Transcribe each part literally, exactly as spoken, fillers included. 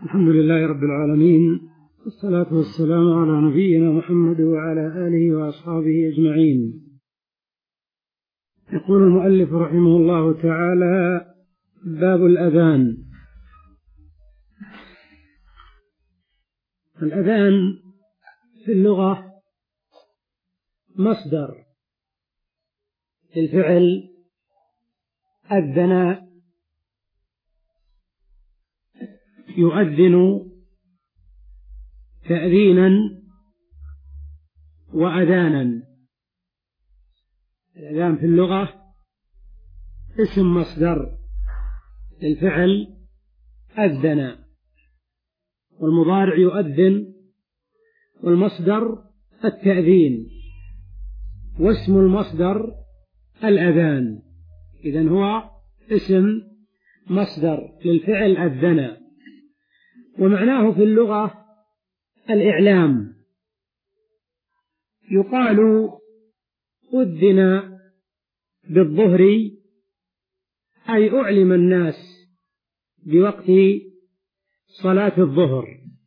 الحمد لله رب العالمين، والصلاة والسلام على نبينا محمد وعلى آله وأصحابه أجمعين. يقول المؤلف رحمه الله تعالى: باب الأذان. الأذان في اللغة مصدر للفعل أذن يؤذن تأذينا وأذانا. الأذان في اللغة اسم مصدر للفعل أذن، والمضارع يؤذن، والمصدر التأذين، واسم المصدر الأذان. إذن هو اسم مصدر للفعل أذن، ومعناه في اللغة الإعلام. يقال أذن بالظهر أي أعلم الناس بوقت صلاة الظهر.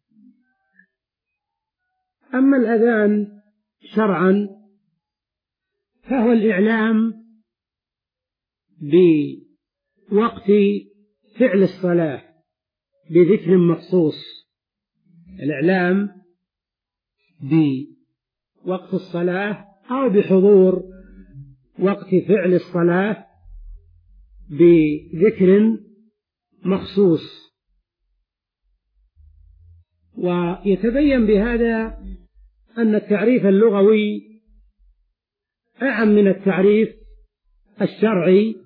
أما الأذان شرعا فهو الإعلام بوقت فعل الصلاة بذكر مخصوص، الإعلام بوقت الصلاة أو بحضور وقت فعل الصلاة بذكر مخصوص. ويتبين بهذا أن التعريف اللغوي أعم من التعريف الشرعي،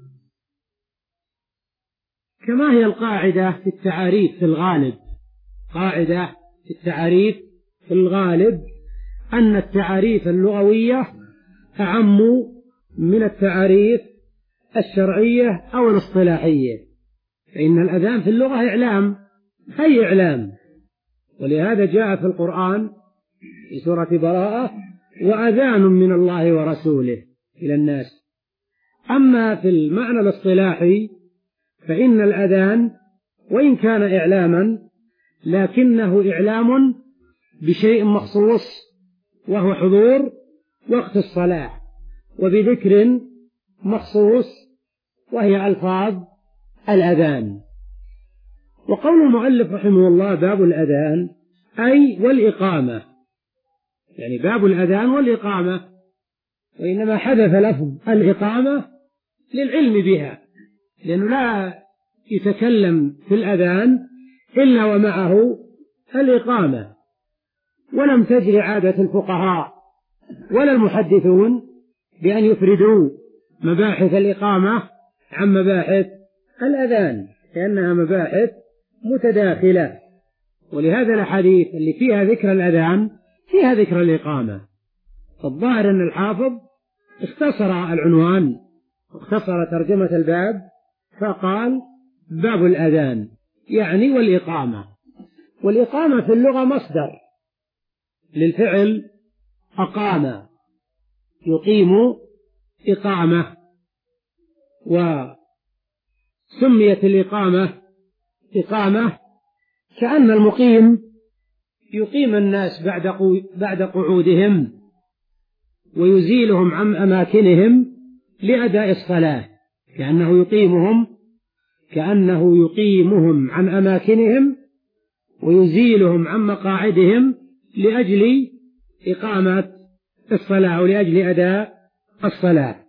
كما هي القاعدة في التعاريف في الغالب. قاعدة في التعاريف في الغالب أن التعاريف اللغوية أعم من التعاريف الشرعية أو الاصطلاحية، فإن الأذان في اللغة إعلام، أي إعلام، ولهذا جاء في القرآن في سورة براءة: وأذان من الله ورسوله إلى الناس. أما في المعنى الاصطلاحي فإن الأذان وإن كان إعلاما لكنه إعلام بشيء مخصوص، وهو حضور وقت الصلاة وبذكر مخصوص، وهي ألفاظ الأذان. وقول المؤلف رحمه الله باب الأذان أي والإقامة، يعني باب الأذان والإقامة، وإنما حذف لفظ الإقامة للعلم بها، لأنه لا يتكلم في الأذان إلا ومعه الإقامة. ولم تجري عادة الفقهاء ولا المحدثون بأن يفردوا مباحث الإقامة عن مباحث الأذان، لأنها مباحث متداخلة. ولهذا الحديث اللي فيها ذكر الأذان فيها ذكر الإقامة. فالظاهر أن الحافظ اختصر العنوان واختصر ترجمة الباب فقال باب الأذان، يعني والإقامة. والإقامة في اللغة مصدر للفعل أقام، يقيم إقامة. وسميت الإقامة إقامة كأن المقيم يقيم الناس بعد قعودهم ويزيلهم عن أماكنهم لأداء الصلاة، كأنه يقيمهم كأنه يقيمهم عن أماكنهم ويزيلهم عن مقاعدهم لأجل إقامة الصلاة ولأجل أداء الصلاة.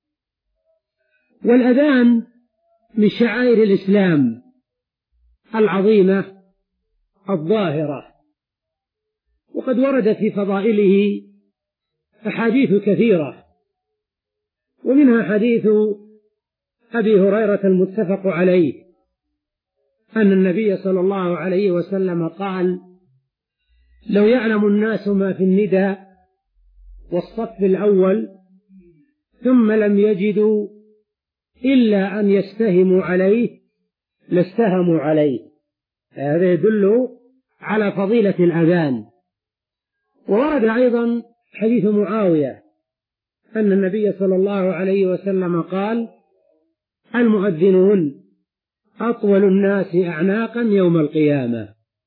والأذان من شعائر الإسلام العظيمة الظاهرة، وقد ورد في فضائله أحاديث كثيرة، ومنها حديث أبي هريرة المتفق عليه أن النبي صلى الله عليه وسلم قال: لو يعلم الناس ما في النداء والصف الأول ثم لم يجدوا إلا أن يستهموا عليه لاستهموا عليه. هذا يدل على فضيلة الأذان. وورد أيضا حديث معاوية أن النبي صلى الله عليه وسلم قال: المؤذنون أطول الناس أعناقا يوم القيامة.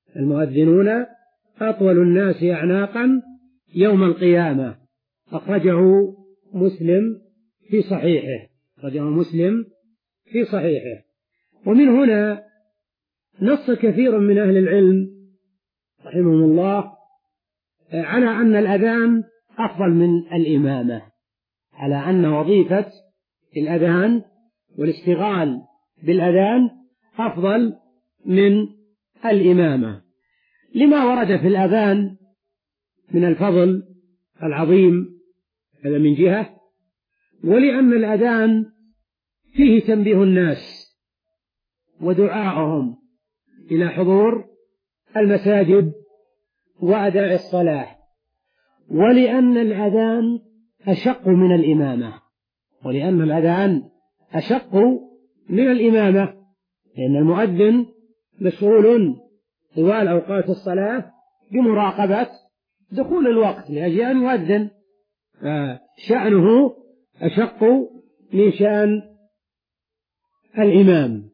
المؤذنون أطول الناس أعناقا يوم القيامة. أخرجه مسلم في صحيحه أخرجه مسلم في صحيحه. ومن هنا نص كثير من أهل العلم رحمهم الله على أن الأذان أفضل من الإمامة، على أن وظيفة الأذان والاشتغال بالأذان أفضل من الإمامة، لما ورد في الأذان من الفضل العظيم، هذا من جهة، ولأن الأذان فيه تنبيه الناس ودعاءهم إلى حضور المساجد وأداء الصلاة، ولأن الأذان أشق من الإمامة ولأن الأذان أشق من الإمامة لأن المؤذن مسؤول طوال أوقات الصلاة بمراقبة دخول الوقت لأجل أن يؤذن، شأنه أشق من شأن الإمام.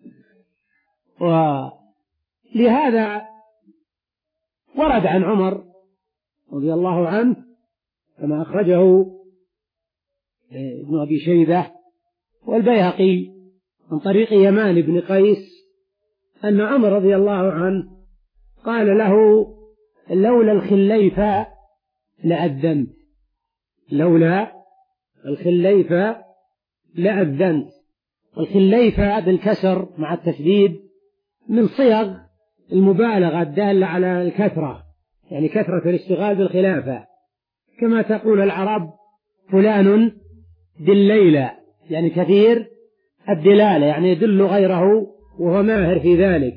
ولهذا ورد عن عمر رضي الله عنه كما أخرجه ابن أبي شيبة والبيهقي من طريق يمان بن قيس أن عمر رضي الله عنه قال له: لولا الخليفة لأذنت لولا الخليفة لأذنت. والخليفة بالكسر مع التشديد من صيغ المبالغة الدالة على الكثرة، يعني كثرة الاشتغال بالخلافة، كما تقول العرب فلان دليلة، يعني كثير الدلالة، يعني يدل غيره وهو ماهر في ذلك.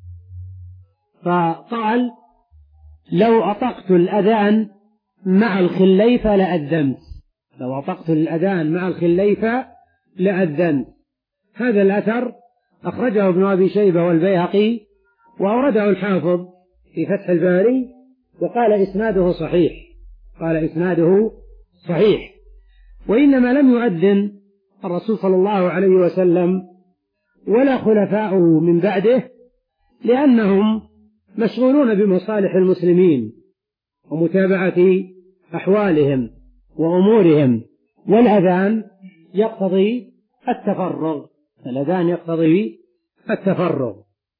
فقال: لو أطقت الأذان مع الخليفة لأذنت لو أطقت الأذان مع الخليفة لأذنت. هذا الأثر أخرجه ابن أبي شيبة والبيهقي وأورده الحافظ في فتح الباري وقال إسناده صحيح قال إسناده صحيح وإنما لم يؤذن الرسول صلى الله عليه وسلم ولا خلفاؤه من بعده لأنهم مشغولون بمصالح المسلمين ومتابعة أحوالهم وأمورهم، والأذان يقتضي التفرغ الأذان يقتضي التفرغ.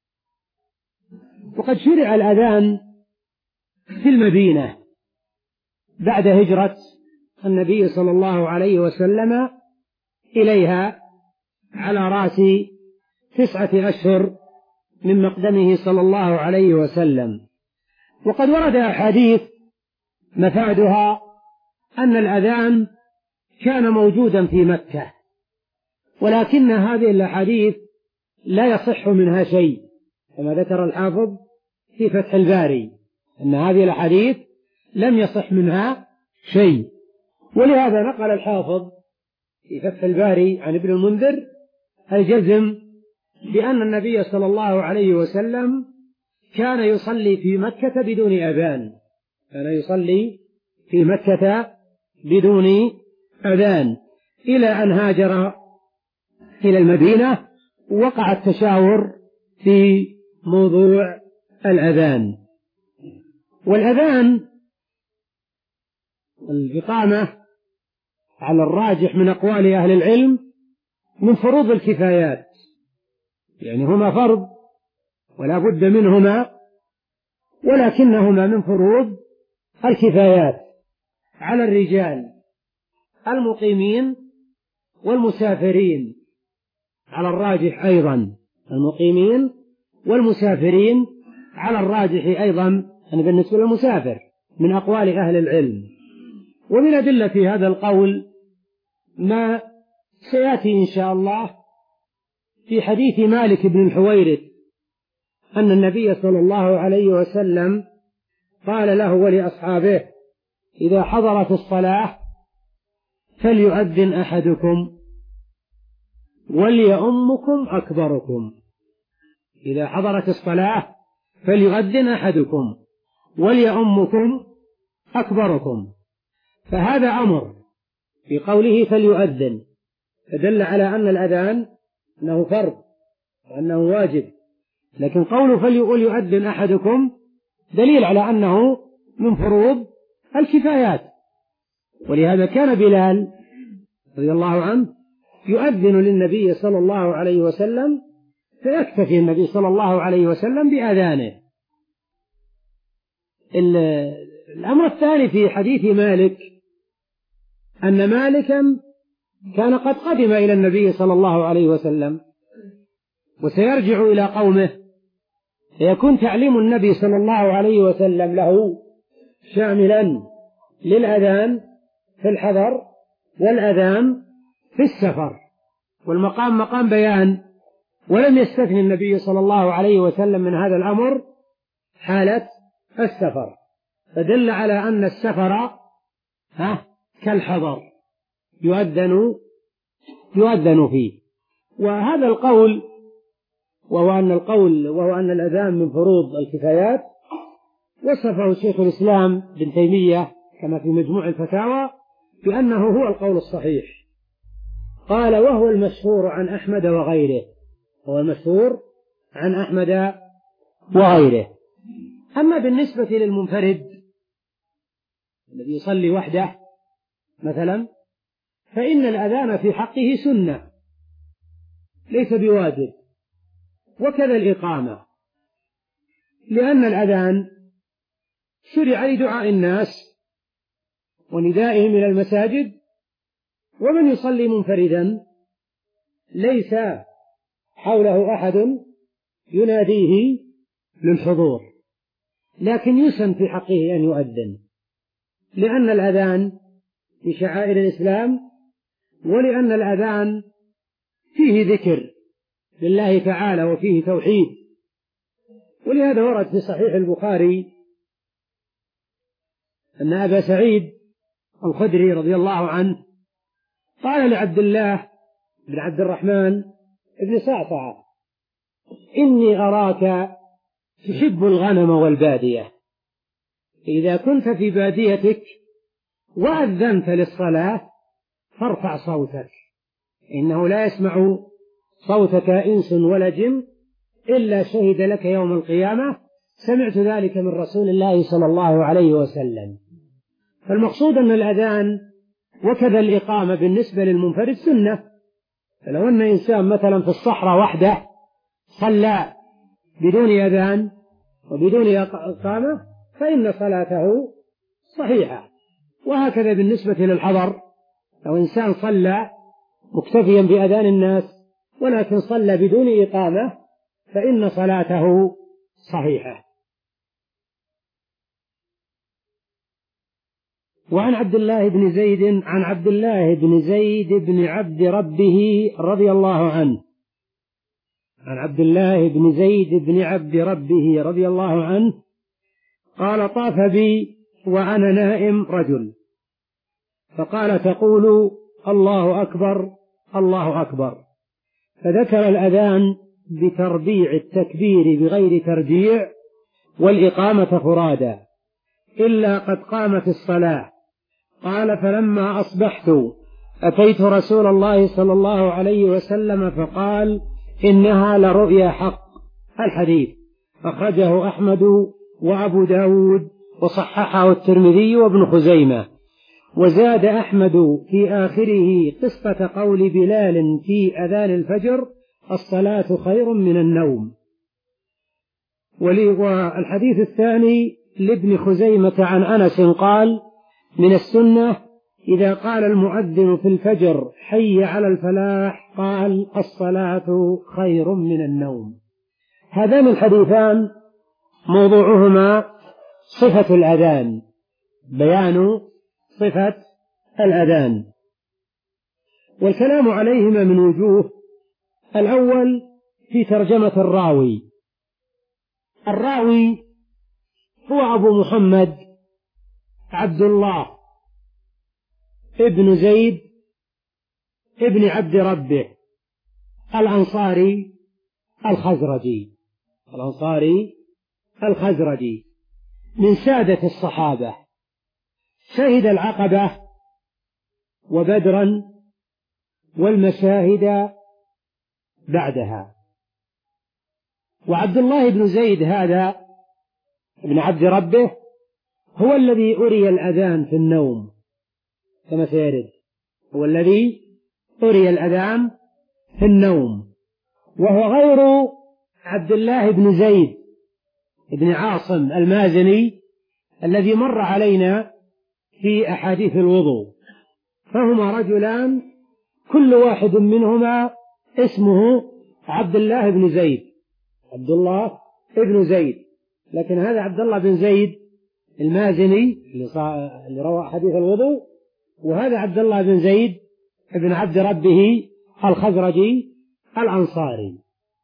وقد شرع الأذان في المدينة بعد هجرة النبي صلى الله عليه وسلم إليها على رأس تسعة أشهر من مقدمه صلى الله عليه وسلم. وقد ورد أحاديث مفادها أن الأذان كان موجودا في مكة، ولكن هذه الأحاديث لا يصح منها شيء، كما ذكر الحافظ في فتح الباري أن هذه الأحاديث لم يصح منها شيء. ولهذا نقل الحافظ في فتح الباري عن ابن المنذر الجزم بأن النبي صلى الله عليه وسلم كان يصلي في مكة بدون أذان كان يصلي في مكة بدون أذان إلى أن هاجر إلى المدينة، وقع التشاور في موضوع الأذان. والأذان الإقامة على الراجح من أقوال أهل العلم من فروض الكفايات، يعني هما فرض ولا بد منهما، ولكنهما من فروض الكفايات على الرجال المقيمين والمسافرين، على الراجح أيضا المقيمين والمسافرين على الراجح أيضا يعني بالنسبة للمسافر من أقوال أهل العلم. ومن أدلة هذا القول ما سيأتي إن شاء الله في حديث مالك بن الحويرث أن النبي صلى الله عليه وسلم قال له ولأصحابه: إذا حضرت الصلاة فليؤذن أحدكم وليؤمكم أكبركم إذا حضرت الصلاة فليؤذن أحدكم وليؤمكم أكبركم. فهذا أمر في قوله فليؤذن، فدل على أن الأذان أنه فرض وأنه واجب، لكن قوله فليؤذن أحدكم دليل على أنه من فروض الكفايات. ولهذا كان بلال رضي الله عنه يؤذن للنبي صلى الله عليه وسلم، فيكتفي النبي صلى الله عليه وسلم بأذانه. الأمر الثاني في حديث مالك أن مالكا كان قد قدم إلى النبي صلى الله عليه وسلم وسيرجع إلى قومه، فيكون تعليم النبي صلى الله عليه وسلم له شاملا للأذان في الحضر والأذان في السفر، والمقام مقام بيان، ولم يستثني النبي صلى الله عليه وسلم من هذا الأمر حالة السفر، فدل على أن السفر ها كالحضر يؤذن يؤذن فيه. وهذا القول وهو أن القول وهو أن الأذان من فروض الكفايات وصفه شيخ الإسلام ابن تيمية كما في مجموع الفتاوى بأنه هو القول الصحيح. قال وهو المشهور عن أحمد وغيره، هو المشهور عن أحمد وغيره. أما بالنسبة للمنفرد الذي يصلي وحده مثلا، فإن الأذان في حقه سنة ليس بواجب، وكذا الإقامة، لأن الأذان شرع لدعاء الناس وندائهم إلى المساجد، ومن يصلي منفردا ليس حوله أحد يناديه للحضور، لكن يسن في حقه أن يؤذن، لأن الأذان من شعائر الإسلام، ولأن الأذان فيه ذكر لله تعالى وفيه توحيد. ولهذا ورد في صحيح البخاري أن أبا سعيد الخدري رضي الله عنه قال لعبد الله بن عبد الرحمن بن صعصعة إني أراك تحب الغنم والبادية، إذا كنت في باديتك وأذنت للصلاة فارفع صوتك، إنه لا يسمع صوتك إنس ولا جن إلا شهد لك يوم القيامة سمعت ذلك من رسول الله صلى الله عليه وسلم. فالمقصود أن الأذان وكذا الإقامة بالنسبة للمنفرد سنة، فلو أن إنسان مثلا في الصحراء وحده صلى بدون أذان وبدون إقامة فإن صلاته صحيحة. وهكذا بالنسبة للحضر، لو إنسان صلى مكتفيا بأذان الناس ولكن صلى بدون إقامة فإن صلاته صحيحة. وعن عبد الله بن زيد عن عبد الله بن زيد بن عبد ربه رضي الله عنه عن عبد الله بن زيد بن عبد ربه رضي الله عنه قال طاف بي وأنا نائم رجل فقال تقول الله أكبر الله أكبر، فذكر الأذان بتربيع التكبير بغير ترجيع والإقامة فرادا إلا قد قامت الصلاة. قال فلما أصبحت أتيت رسول الله صلى الله عليه وسلم فقال إنها لرؤيا حق. الحديث أخرجه أحمد وأبو داود وصححه الترمذي وابن خزيمة. وزاد أحمد في آخره قصة قول بلال في أذان الفجر الصلاة خير من النوم. والحديث الثاني لابن خزيمة عن أنس قال من السنة إذا قال المؤذن في الفجر حي على الفلاح قال الصلاة خير من النوم. هذان الحديثان موضوعهما صفة الأذان، بيان صفة الأذان، والكلام عليهما من وجوه. الأول في ترجمة الراوي. الراوي هو أبو محمد عبد الله ابن زيد ابن عبد ربه الأنصاري الخزرجي الأنصاري الخزرجي من سادة الصحابة، شهد العقبة وبدرا والمشاهد بعدها. وعبد الله بن زيد هذا ابن عبد ربه هو الذي أري الأذان في النوم كما سيرد، هو الذي أري الأذان في النوم، وهو غير عبد الله بن زيد بن عاصم المازني الذي مر علينا في أحاديث الوضوء، فهما رجلان كل واحد منهما اسمه عبد الله بن زيد، عبد الله بن زيد، لكن هذا عبد الله بن زيد المازني اللي روى حديث الوضوء، وهذا عبد الله بن زيد بن عبد ربه الخزرجي الأنصاري.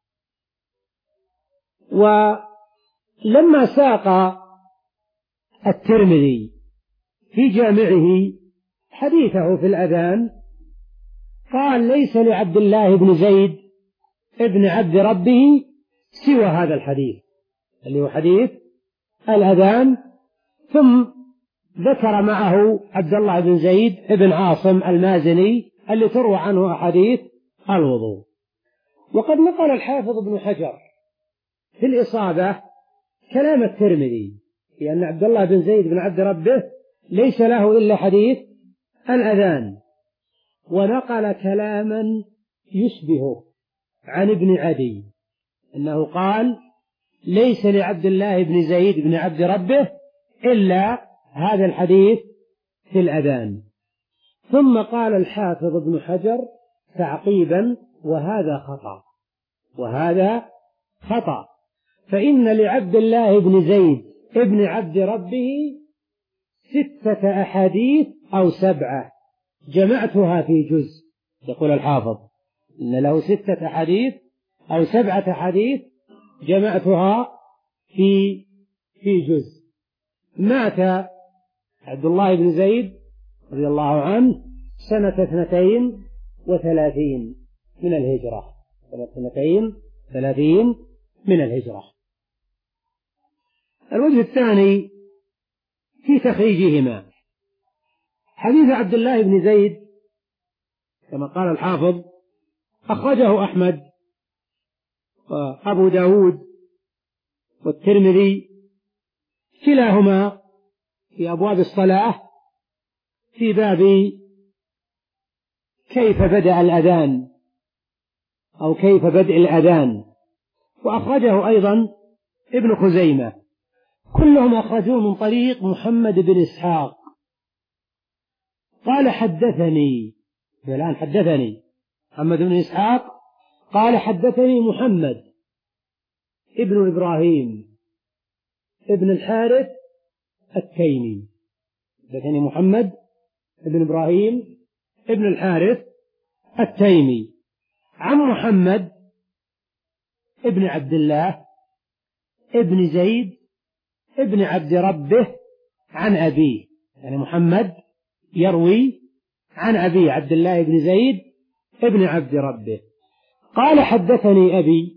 ولما ساق الترمذي في جامعه حديثه في الأذان قال: ليس لعبد الله بن زيد ابن عبد ربه سوى هذا الحديث اللي هو حديث الأذان، ثم ذكر معه عبد الله بن زيد بن عاصم المازني اللي تروى عنه أحاديث الوضوء. وقد نقل الحافظ ابن حجر في الإصابة كلام الترمذي في أن عبد الله بن زيد بن عبد ربه ليس له إلا حديث الأذان، ونقل كلاما يشبهه عن ابن عدي أنه قال: ليس لعبد الله بن زيد بن عبد ربه إلا هذا الحديث في الأذان. ثم قال الحافظ ابن حجر تعقيبا: وهذا خطأ، وهذا خطأ، فإن لعبد الله بن زيد ابن عبد ربه ستة أحاديث أو سبعة جمعتها في جزء. يقول الحافظ إن له ستة أحاديث أو سبعة أحاديث جمعتها في في جزء. مات عبد الله بن زيد رضي الله عنه سنة اثنتين وثلاثين من الهجرة، سنة اثنتين ثلاثين من الهجرة. الوجه الثاني في تخريجهما حديث عبد الله بن زيد كما قال الحافظ أخرجه أحمد وأبو داود والترمذي كلاهما في أبواب الصلاة في باب كيف بدأ الأذان أو كيف بدء الأذان، وأخرجه أيضا ابن خزيمة، كلهم أخرجوه من طريق محمد بن إسحاق قال حدثني، الآن حدثني محمد بن إسحاق قال حدثني محمد ابن إبراهيم ابن الحارث التيمي، حدثني محمد ابن إبراهيم ابن الحارث التيمي عن محمد ابن عبد الله ابن زيد ابن عبد ربه عن أبيه، يعني محمد يروي عن أبيه عبد الله بن زيد ابن عبد ربه قال حدثني أبي.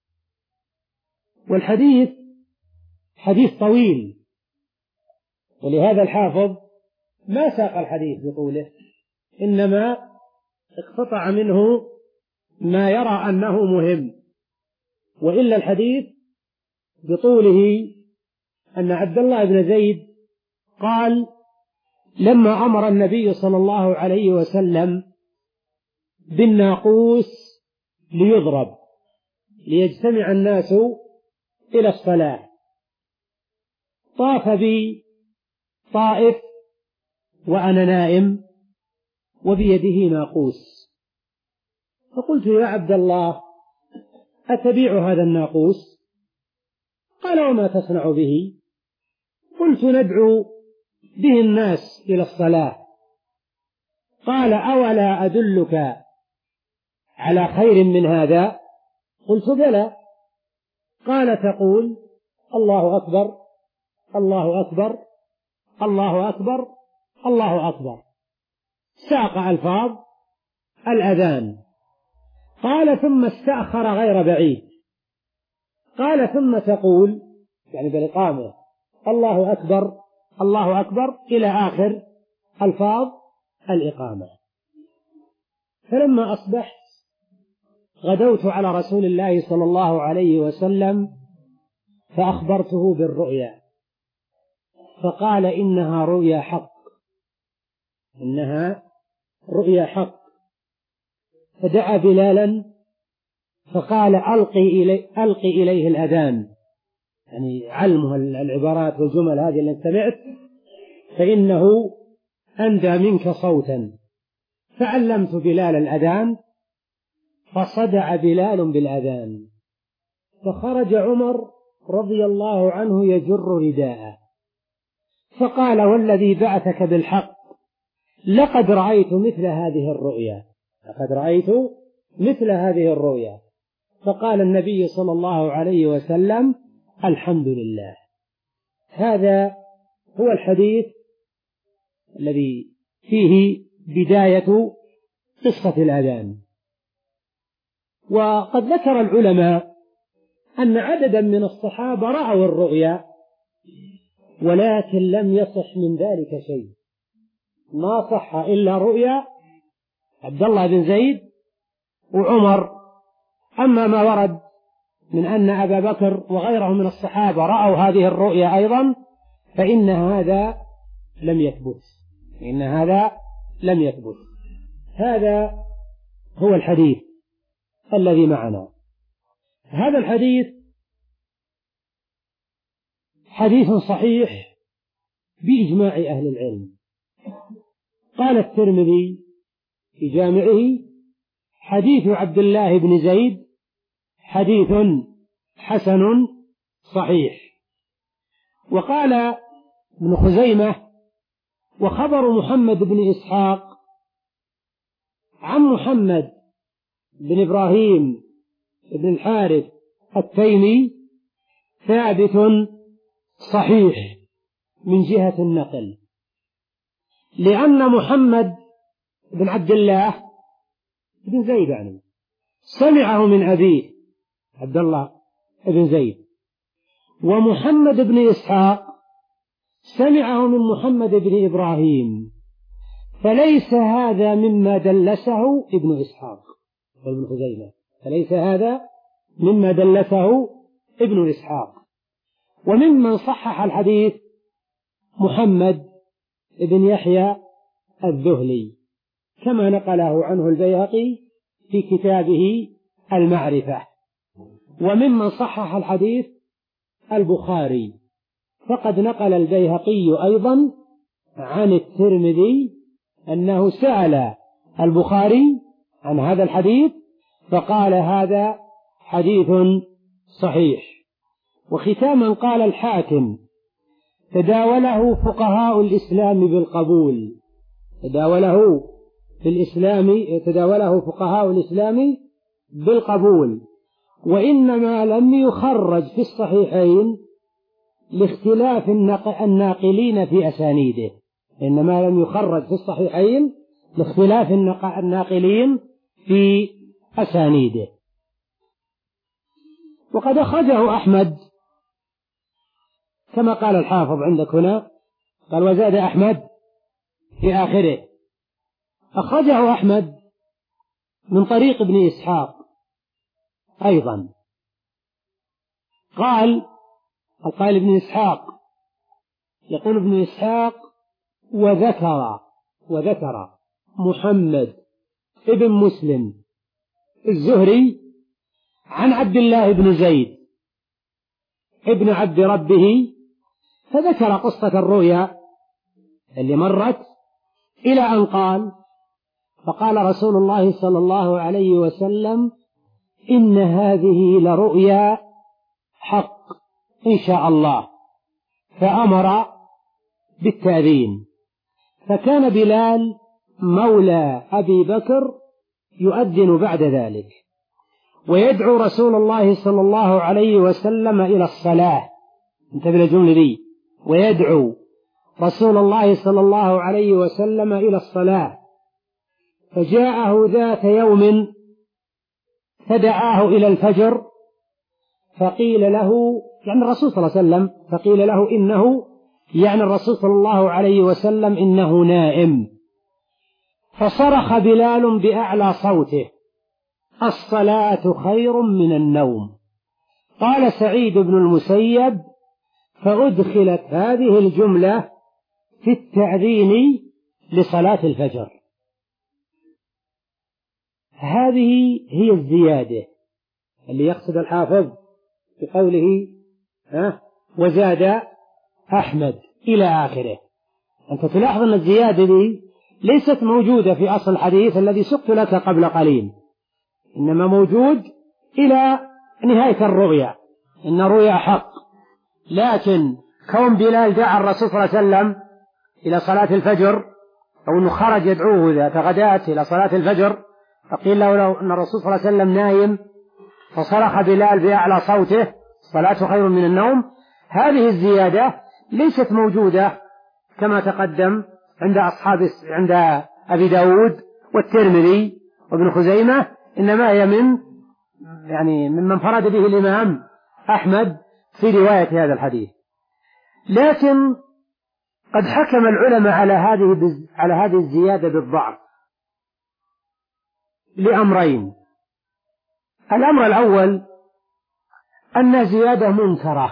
والحديث حديث طويل، ولهذا الحافظ ما ساق الحديث بطوله، إنما اقتطع منه ما يرى أنه مهم، وإلا الحديث بطوله أن عبد الله بن زيد قال: لما أمر النبي صلى الله عليه وسلم بالناقوس ليضرب ليجتمع الناس إلى الصلاة، طاف بي طائف وأنا نائم وبيده ناقوس، فقلت: يا عبد الله أتبيع هذا الناقوس؟ قال: وما تصنع به؟ قلت: ندعو به الناس إلى الصلاة. قال: أولا أدلك على خير من هذا؟ قلت: بلى. قال: تقول الله أكبر الله أكبر الله أكبر الله أكبر، ساق ألفاظ الأذان. قال: ثم استأخر غير بعيد، قال: ثم تقول، يعني بالإقامة، الله أكبر الله أكبر إلى آخر ألفاظ الإقامة. فلما أصبحت غدوت على رسول الله صلى الله عليه وسلم فأخبرته بالرؤيا، فقال إنها رؤيا حق، إنها رؤيا حق. فدعا بلالا فقال ألقي, إلي ألقي إليه الأذان، يعني علمه العبارات والجمل هذه اللي سمعت، فإنه أندى منك صوتا. فعلمت بلال الأذان فصدع بلال بالأذان، فخرج عمر رضي الله عنه يجر رداءه فقال والذي بعثك بالحق لقد رأيت مثل هذه الرؤيا، لقد رأيت مثل هذه الرؤيا. فقال النبي صلى الله عليه وسلم الحمد لله. هذا هو الحديث الذي فيه بداية قصة الأذان. وقد ذكر العلماء أن عددا من الصحابة رأوا الرؤيا ولكن لم يصح من ذلك شيء، ما صح إلا رؤيا عبد الله بن زيد وعمر. أما ما ورد من أن أبا بكر وغيره من الصحابة رأوا هذه الرؤيا أيضا فإن هذا لم يثبت، إن هذا لم يثبت. هذا هو الحديث الذي معنا. هذا الحديث حديث صحيح بإجماع أهل العلم. قال الترمذي في جامعه حديث عبد الله بن زيد حديث حسن صحيح. وقال ابن خزيمة وخبر محمد بن إسحاق عن محمد بن إبراهيم بن الحارث التيمي ثابت صحيح من جهة النقل، لأن محمد بن عبد الله بن زيد يعني سمعه من أبيه عبد الله بن زيد، ومحمد بن إسحاق سمعه من محمد بن إبراهيم، فليس هذا مما دلسه ابن إسحاق وابن خزيمة، فليس هذا مما دلسه ابن إسحاق. وممن صحح الحديث محمد بن يحيى الذهلي كما نقله عنه البيهقي في كتابه المعرفة. وممن صحح الحديث البخاري، فقد نقل البيهقي أيضا عن الترمذي أنه سأل البخاري عن هذا الحديث فقال هذا حديث صحيح. وختاما قال الحاكم تداوله فقهاء الإسلام بالقبول، تداوله في الإسلام تداوله فقهاء الإسلام بالقبول، وإنما لم يخرج في الصحيحين لاختلاف الناقلين في أسانيده، إنما لم يخرج في الصحيحين لاختلاف الناقلين في أسانيده. وقد أخرجه أحمد كما قال الحافظ عندك هنا، قال وزاد أحمد في آخره، أخرجه أحمد من طريق ابن إسحاق أيضا. قال قال ابن إسحاق يقول ابن إسحاق وذكر وذكر محمد ابن مسلم الزهري عن عبد الله بن زيد ابن عبد ربه، فذكر قصة الرؤيا اللي مرت إلى أن قال فقال رسول الله صلى الله عليه وسلم إن هذه لرؤيا حق إن شاء الله، فأمر بالتأذين. فكان بلال مولى أبي بكر يؤذن بعد ذلك ويدعو رسول الله صلى الله عليه وسلم إلى الصلاة. انتبه للجملة دي، ويدعو رسول الله صلى الله عليه وسلم إلى الصلاة. فجاءه ذات يوم فدعاه إلى الفجر فقيل له يعني الرسول صلى الله عليه وسلم فقيل له إنه يعني الرسول صلى الله عليه وسلم إنه نائم. فصرخ بلال بأعلى صوته الصلاة خير من النوم. قال سعيد بن المسيب: فأدخلت هذه الجملة في التأذين لصلاة الفجر. هذه هي الزيادة اللي يقصد الحافظ بقوله ها وزاد أحمد إلى آخره. أنت تلاحظ أن الزيادة دي ليست موجودة في أصل الحديث الذي سقت لك قبل قليل، إنما موجود إلى نهاية الرؤيا، إن رؤيا حق. لكن كون بلال دعا الرسول صلى الله عليه وسلم إلى صلاة الفجر، أو أنه خرج يدعوه ذات غداة إلى صلاة الفجر، فقيل له أن الرسول صلى الله عليه وسلم نايم فصرخ بلال بأعلى صوته: الصلاة خير من النوم. هذه الزيادة ليست موجودة كما تقدم عند أصحاب عند أبي داود والترمذي وابن خزيمة، إنما هي من يعني ممن فرد به الإمام أحمد في رواية هذا الحديث. لكن قد حكم العلماء على هذه على هذه الزيادة بالضعف لأمرين. الأمر الأول أن زيادة منكرة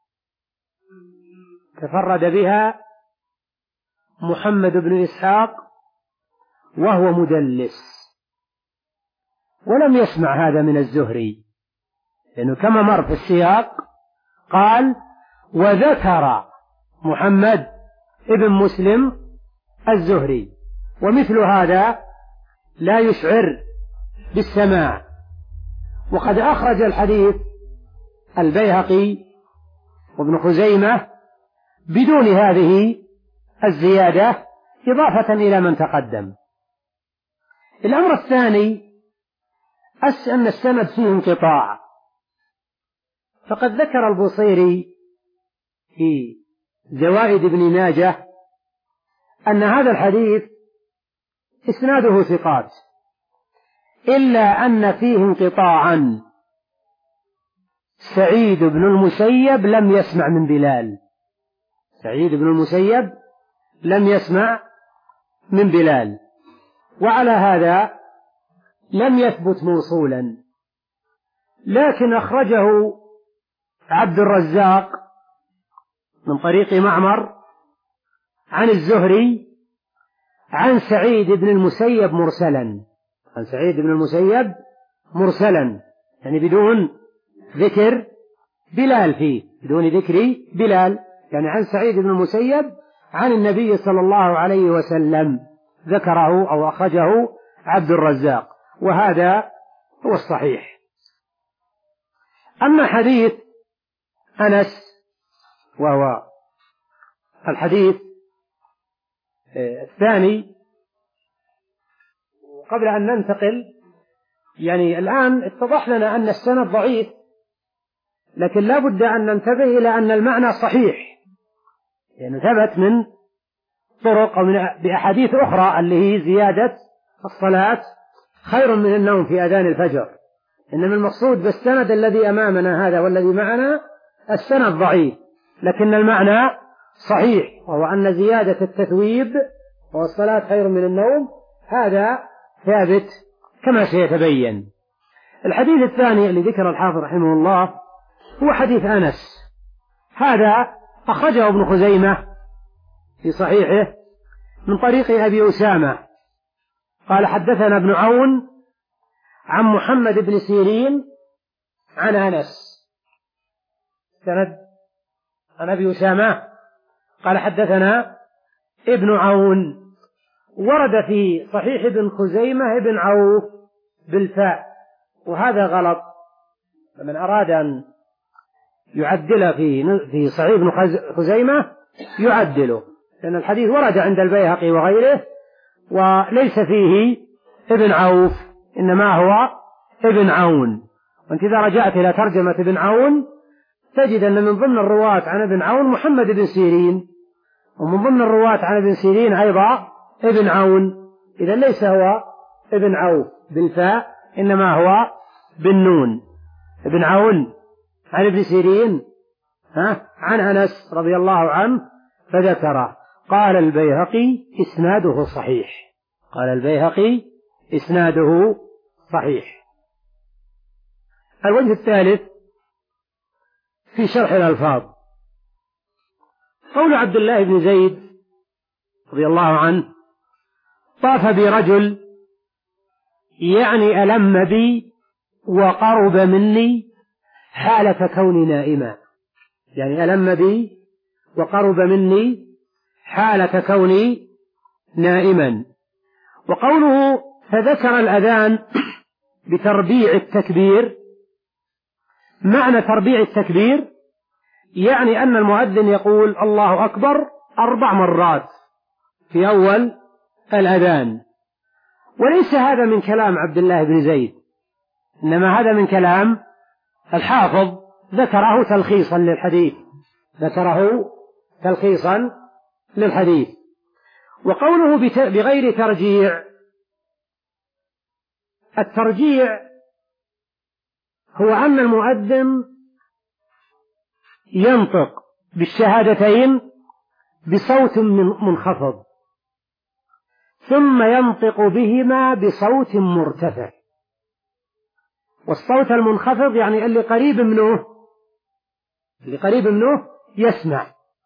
تفرد بها محمد بن إسحاق وهو مدلس، ولم يسمع هذا من الزهري، لأنه كما مر في السياق قال: وذكر محمد ابن مسلم الزهري، ومثل هذا لا يشعر بالسماع. وقد أخرج الحديث البيهقي وابن خزيمة بدون هذه الزيادة إضافة إلى من تقدم. الأمر الثاني أن السند فيه انقطاع، فقد ذكر البوصيري في زوائد ابن ماجه أن هذا الحديث إسناده ثقات، إلا أن فيه انقطاعا. سعيد بن المسيب لم يسمع من بلال، سعيد بن المسيب لم يسمع من بلال، وعلى هذا لم يثبت موصولا. لكن أخرجه عبد الرزاق من طريق معمر عن الزهري عن سعيد بن المسيب مرسلا، عن سعيد بن المسيب مرسلا، يعني بدون ذكر بلال فيه، بدون ذكر بلال، يعني عن سعيد بن المسيب عن النبي صلى الله عليه وسلم، ذكره أو أخرجه عبد الرزاق، وهذا هو الصحيح. أما حديث أنس وهو الحديث الثاني، قبل أن ننتقل يعني الآن اتضح لنا أن السند ضعيف، لكن لا بد أن ننتبه إلى أن المعنى صحيح، يعني ثبت من طرق أو من بأحاديث أخرى اللي هي زيادة الصلاة خير من النوم في أذان الفجر. إنما المقصود بالسند الذي أمامنا هذا والذي معنا السند ضعيف، لكن المعنى صحيح، وهو أن زيادة التثويب والصلاة خير من النوم هذا ثابت كما سيتبين. الحديث الثاني اللي ذكر الحافظ رحمه الله هو حديث أنس، هذا أخرجه ابن خزيمة في صحيحه من طريق أبي أسامة قال: حدثنا ابن عون عن محمد بن سيرين عن أنس. سند عن أبي أسامة قال: حدثنا ابن عون. ورد في صحيح ابن خزيمة ابن عوف بالفاء، وهذا غلط، فمن أراد أن يعدل في في صحيح ابن خزيمة يعدله، لأن الحديث ورد عند البيهقي وغيره وليس فيه ابن عوف، إنما هو ابن عون. وانت إذا رجعت إلى ترجمة ابن عون تجد أن من ضمن الرواة عن ابن عون محمد بن سيرين، ومن ضمن الرواة عن ابن سيرين أيضا ابن عون. إذا ليس هو ابن عوف بالفاء، إنما هو بالنون. ابن عون عن ابن سيرين ها عن أنس رضي الله عنه فذكره. قال البيهقي: إسناده صحيح. قال البيهقي: إسناده صحيح. الوجه الثالث في شرح الألفاظ. قول عبد الله بن زيد رضي الله عنه: طاف بي رجل يعني ألم بي وقرب مني حالة كوني نائما، يعني ألم بي وقرب مني حالة كوني نائما. وقوله فذكر الأذان بتربيع التكبير، معنى تربيع التكبير يعني أن المؤذن يقول الله أكبر أربع مرات في أول الأذان. وليس هذا من كلام عبد الله بن زيد، إنما هذا من كلام الحافظ، ذكره تلخيصا للحديث، ذكره تلخيصا للحديث. وقوله بغير ترجيع، الترجيع هو أن المؤذن ينطق بالشهادتين بصوت منخفض ثم ينطق بهما بصوت مرتفع. والصوت المنخفض يعني اللي قريب منه اللي قريب منه يسمع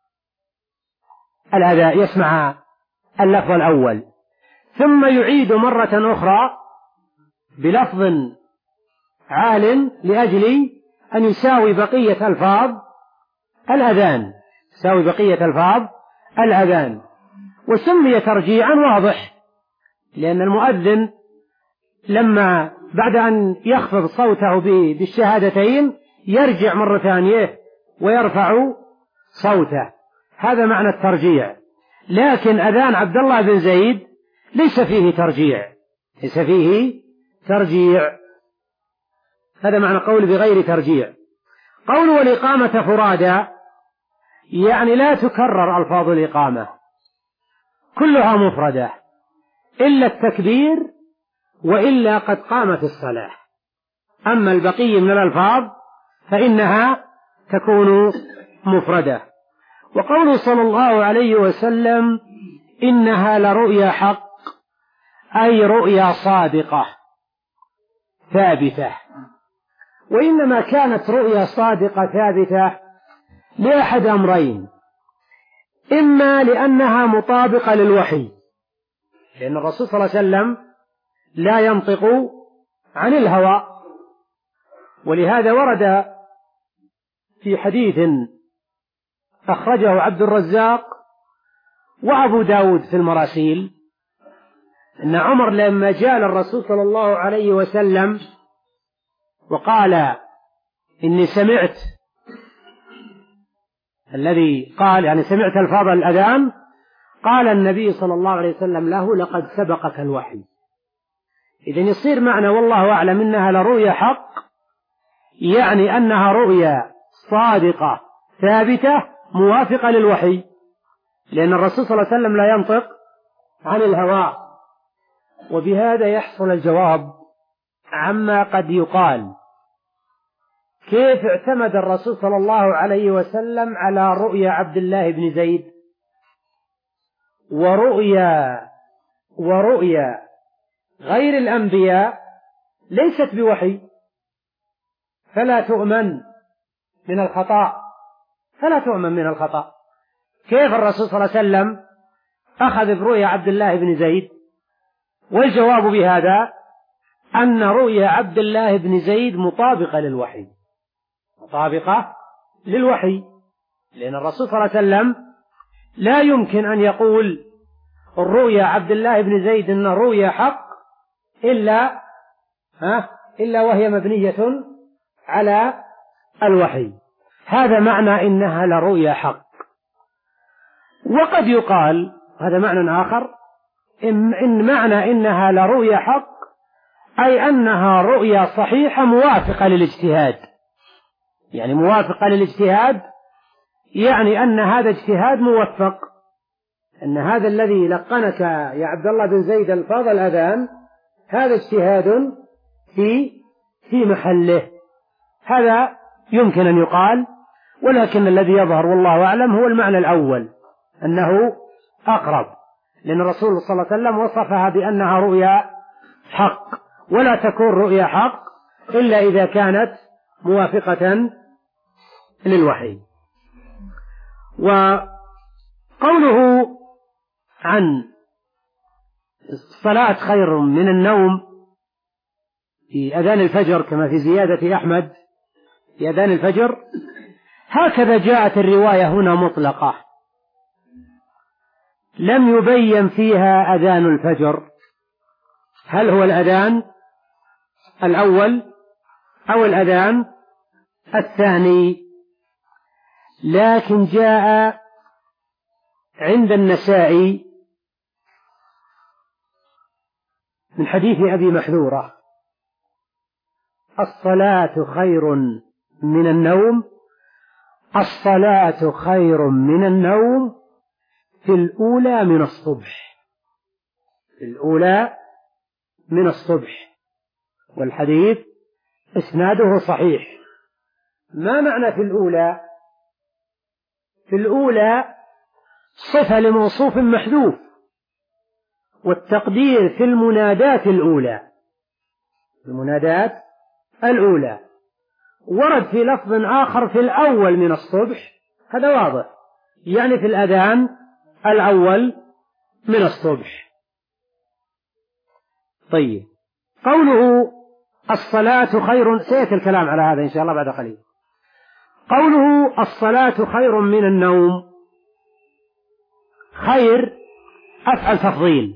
الأداء، يسمع اللفظ الأول، ثم يعيد مرة أخرى بلفظ عال لأجل أن يساوي بقية ألفاظ الأذان، يساوي بقية ألفاظ الأذان. وسمي ترجيعا واضح، لأن المؤذن لما بعد أن يخفض صوته بالشهادتين يرجع مرة ثانية ويرفع صوته، هذا معنى الترجيع. لكن أذان عبد الله بن زيد ليس فيه ترجيع، ليس فيه ترجيع، هذا معنى قول بغير ترجيع. قول والإقامة فرادى يعني لا تكرر ألفاظ الإقامة، كلها مفردة إلا التكبير وإلا قد قامت الصلاة، أما البقية من الألفاظ فإنها تكون مفردة. وقوله صلى الله عليه وسلم إنها لرؤيا حق أي رؤيا صادقة ثابتة. وإنما كانت رؤيا صادقة ثابتة لأحد أمرين: إما لأنها مطابقة للوحي، لأن الرسول صلى الله عليه وسلم لا ينطق عن الهوى، ولهذا ورد في حديث أخرجه عبد الرزاق وأبو داود في المراسيل أن عمر لما جاء الرسول صلى الله عليه وسلم وقال إني سمعت الذي قال يعني سمعت الفاظ الأذان، قال النبي صلى الله عليه وسلم له لقد سبقك الوحي. إذن يصير معنى والله أعلم إنها لرؤيا حق يعني أنها رؤيا صادقة ثابتة موافقة للوحي، لأن الرسول صلى الله عليه وسلم لا ينطق عن الهوى. وبهذا يحصل الجواب عما قد يقال: كيف اعتمد الرسول صلى الله عليه وسلم على رؤيا عبد الله بن زيد ورؤيا ورؤيا غير الأنبياء ليست بوحي فلا تؤمن من الخطأ فلا تؤمن من الخطأ كيف الرسول صلى الله عليه وسلم أخذ برؤيا عبد الله بن زيد؟ والجواب بهذا أن رؤيا عبد الله بن زيد مطابقة للوحي، مطابقة للوحي، لأن الرسول صلى الله عليه وسلم لا يمكن أن يقول الرؤيا عبد الله بن زيد إن رؤيا حق إلا ها إلا وهي مبنية على الوحي. هذا معنى إنها لرؤيا حق. وقد يقال هذا معنى آخر، إن معنى إنها لرؤيا حق أي أنها رؤيا صحيحة موافقة للاجتهاد، يعني موافقة للاجتهاد يعني أن هذا اجتهاد موفق، أن هذا الذي لقنك يا عبد الله بن زيد الفاظ الأذان هذا اجتهاد في في محله، هذا يمكن أن يقال. ولكن الذي يظهر والله أعلم هو المعنى الأول أنه أقرب، لأن الرسول صلى الله عليه وسلم وصفها بأنها رؤيا حق، ولا تكون رؤيا حق إلا إذا كانت موافقة للوحي. وقوله عن الصلاة خير من النوم في أذان الفجر كما في زيادة أحمد في أذان الفجر، هكذا جاءت الرواية هنا مطلقة، لم يبين فيها أذان الفجر هل هو الأذان الأول أو الأذان الثاني، لكن جاء عند النسائي من حديث أبي محذورة: الصلاة خير من النوم، الصلاة خير من النوم في الأولى من الصبح، في الأولى من الصبح. والحديث إسناده صحيح. ما معنى في الأولى؟ في الأولى صفة لموصوف محذوف، والتقدير في المنادات الأولى، المنادات الأولى. ورد في لفظ آخر في الأول من الصبح، هذا واضح، يعني في الأذان الأول من الصبح. طيب، قوله الصلاة خير، سيأتي الكلام على هذا إن شاء الله بعد قليل. قوله الصلاة خير من النوم، خير أفعل تفضيل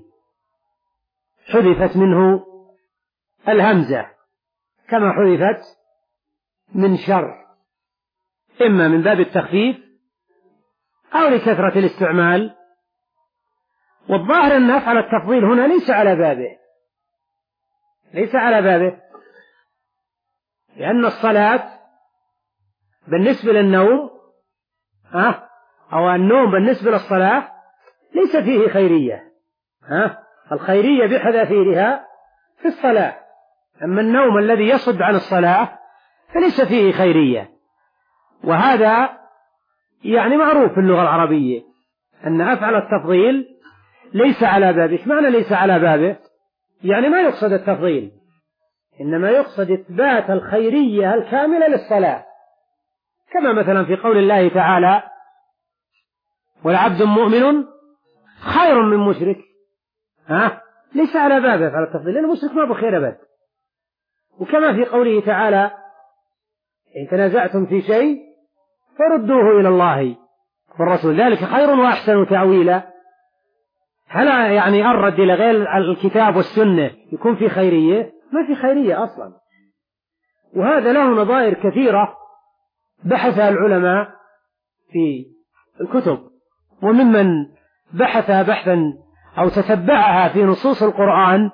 حذفت منه الهمزة كما حذفت من شر، إما من باب التخفيف أو لكثرة الاستعمال. والظاهر أن أفعل التفضيل هنا ليس على بابه، ليس على بابه، لأن الصلاة بالنسبة للنوم ها أو النوم بالنسبة للصلاة ليس فيه خيرية، ها الخيرية بحذافيرها في الصلاة، أما النوم الذي يصد عن الصلاة فليس فيه خيرية. وهذا يعني معروف في اللغة العربية أن أفعل التفضيل ليس على بابه. معنى ليس على بابه؟ يعني ما يقصد التفضيل، إنما يقصد إثبات الخيرية الكاملة للصلاة، كما مثلا في قول الله تعالى: ولعبد مؤمن خير من مشرك، ها ليس على بابه فعل التفضيل، لأن المشرك ما بخير أبد. وكما في قوله تعالى: إن تنازعتم في شيء فردوه إلى الله والرسول ذلك خير وأحسن تأويلا. هل يعني الرد إلى غير الكتاب والسنة يكون في خيرية؟ ما في خيرية أصلا. وهذا له نظائر كثيرة بحثها العلماء في الكتب، وممن بحثها بحثا أو تتبعها في نصوص القرآن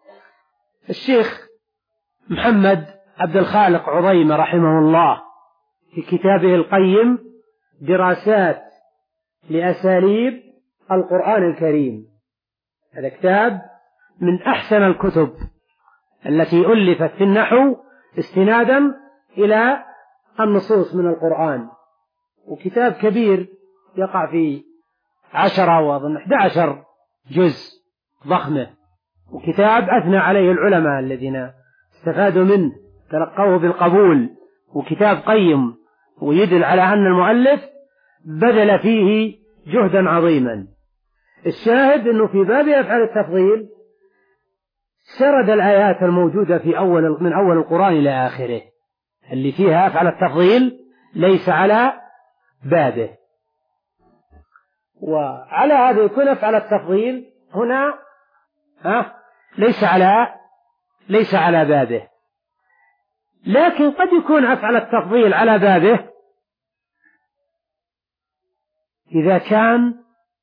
الشيخ محمد عبد الخالق عظيمة رحمه الله في كتابه القيم دراسات لأساليب القرآن الكريم. هذا كتاب من أحسن الكتب التي ألفت في النحو استنادا إلى النصوص من القرآن، وكتاب كبير يقع في عشرة وأظن أحد عشر جزء ضخمة، وكتاب أثنى عليه العلماء الذين استفادوا منه تلقوه بالقبول، وكتاب قيم ويدل على أن المؤلف بذل فيه جهدا عظيما. الشاهد أنه في باب أفعال التفضيل سرد الآيات الموجودة في أول من أول القرآن إلى آخره اللي فيها أفعال التفضيل ليس على بابه. وعلى هذا يكون أفعال التفضيل هنا ها ليس على ليس على بابه. لكن قد يكون أفعل التفضيل على بابه إذا كان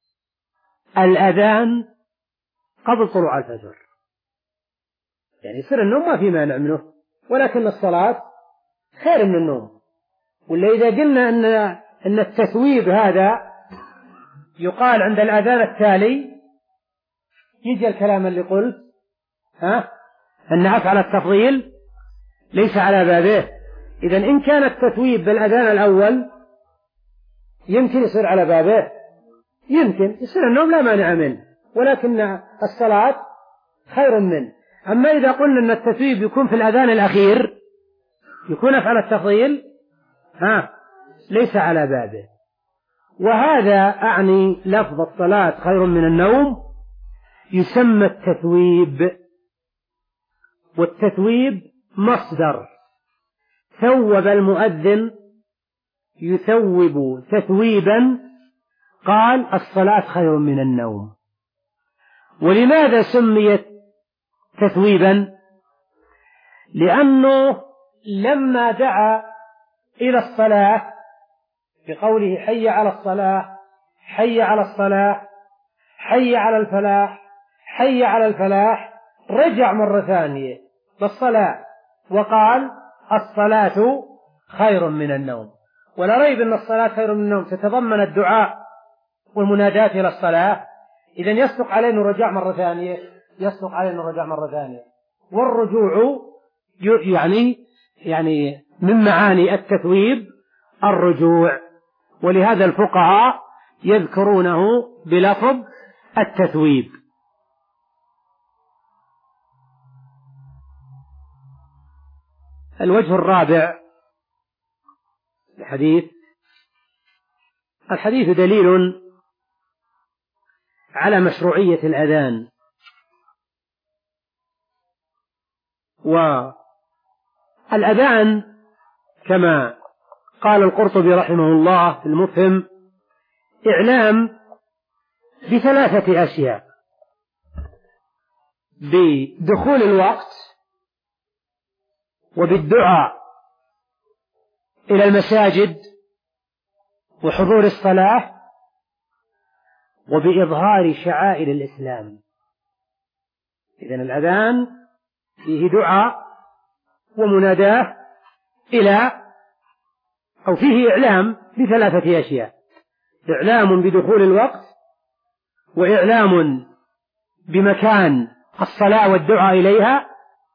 الأذان قبل طلوع الفجر، يعني يصير النوم ما في مانع منه، ولكن الصلاة خير من النوم. ولا إذا قلنا أن أن التثويب هذا يقال عند الأذان التالي، يجي الكلام اللي قلت ها أن أفعل التفضيل ليس على بابه. إذن إن كان التثويب بالأذان الأول يمكن يصير على بابه، يمكن يصير النوم لا مانع منه، ولكن الصلاة خير منه. أما إذا قلنا أن التثويب يكون في الأذان الأخير يكون أفعل التفضيل ها ليس على بابه. وهذا أعني لفظ الصلاة خير من النوم يسمى التثويب، والتثويب مصدر ثوب المؤذن يثوب تثويبا، قال الصلاة خير من النوم. ولماذا سميت تثويبا؟ لأنه لما دعا إلى الصلاة بقوله حي على الصلاة حي على الصلاة حي على الفلاح حي على الفلاح، رجع مرة ثانية بالصلاة وقال الصلاة خير من النوم. ولا ريب أن الصلاة خير من النوم تتضمن الدعاء والمنادات إلى الصلاة، إذن يصدق علينا الرجاع مرة ثانية، يصدق علينا الرجاع مرة ثانية. والرجوع يعني يعني من معاني التثويب الرجوع، ولهذا الفقهاء يذكرونه بلفظ التثويب. الوجه الرابع الحديث الحديث دليل على مشروعية الأذان، والأذان كما قال القرطبي رحمه الله في المفهم إعلام بثلاثة أشياء: بدخول الوقت، وبالدعاء إلى المساجد وحضور الصلاة، وبإظهار شعائر الإسلام. إذن الأذان فيه دعاء ومناداه إلى أو فيه إعلام بثلاثة أشياء: إعلام بدخول الوقت، وإعلام بمكان الصلاة والدعاء إليها،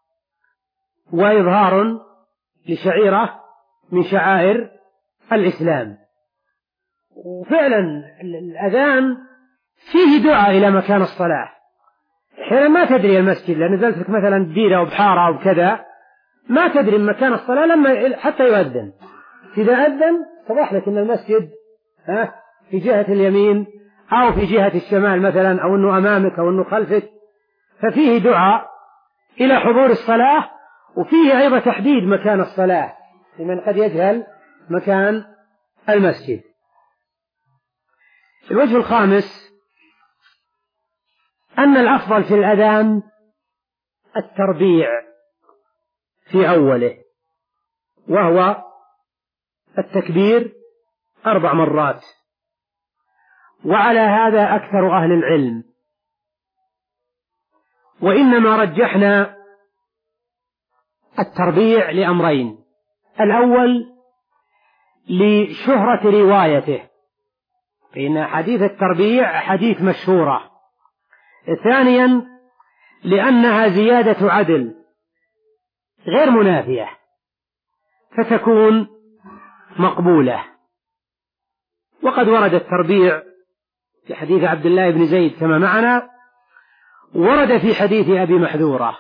وإظهار لشعيرة من شعائر الإسلام. وفعلا الأذان فيه دعاء إلى مكان الصلاة. حين ما تدري المسجد، لأن نزلت لك مثلا بديرة أو بحارة أو كذا، ما تدري مكان الصلاة لما حتى يؤذن. إذا أذن صبح لك أن المسجد في جهة اليمين أو في جهة الشمال مثلا، أو أنه أمامك أو أنه خلفك، ففيه دعاء إلى حضور الصلاة، وفيه أيضا تحديد مكان الصلاة لمن قد يجهل مكان المسجد. الوجه الخامس أن الأفضل في الأذان التربيع في أوله، وهو التكبير أربع مرات، وعلى هذا أكثر أهل العلم. وإنما رجحنا التربيع لأمرين: الأول لشهرة روايته، فإن حديث التربيع حديث مشهورة. ثانيا لأنها زيادة عدل غير منافية فتكون مقبولة. وقد ورد التربيع في حديث عبد الله بن زيد كما معنا، ورد في حديث أبي محذورة.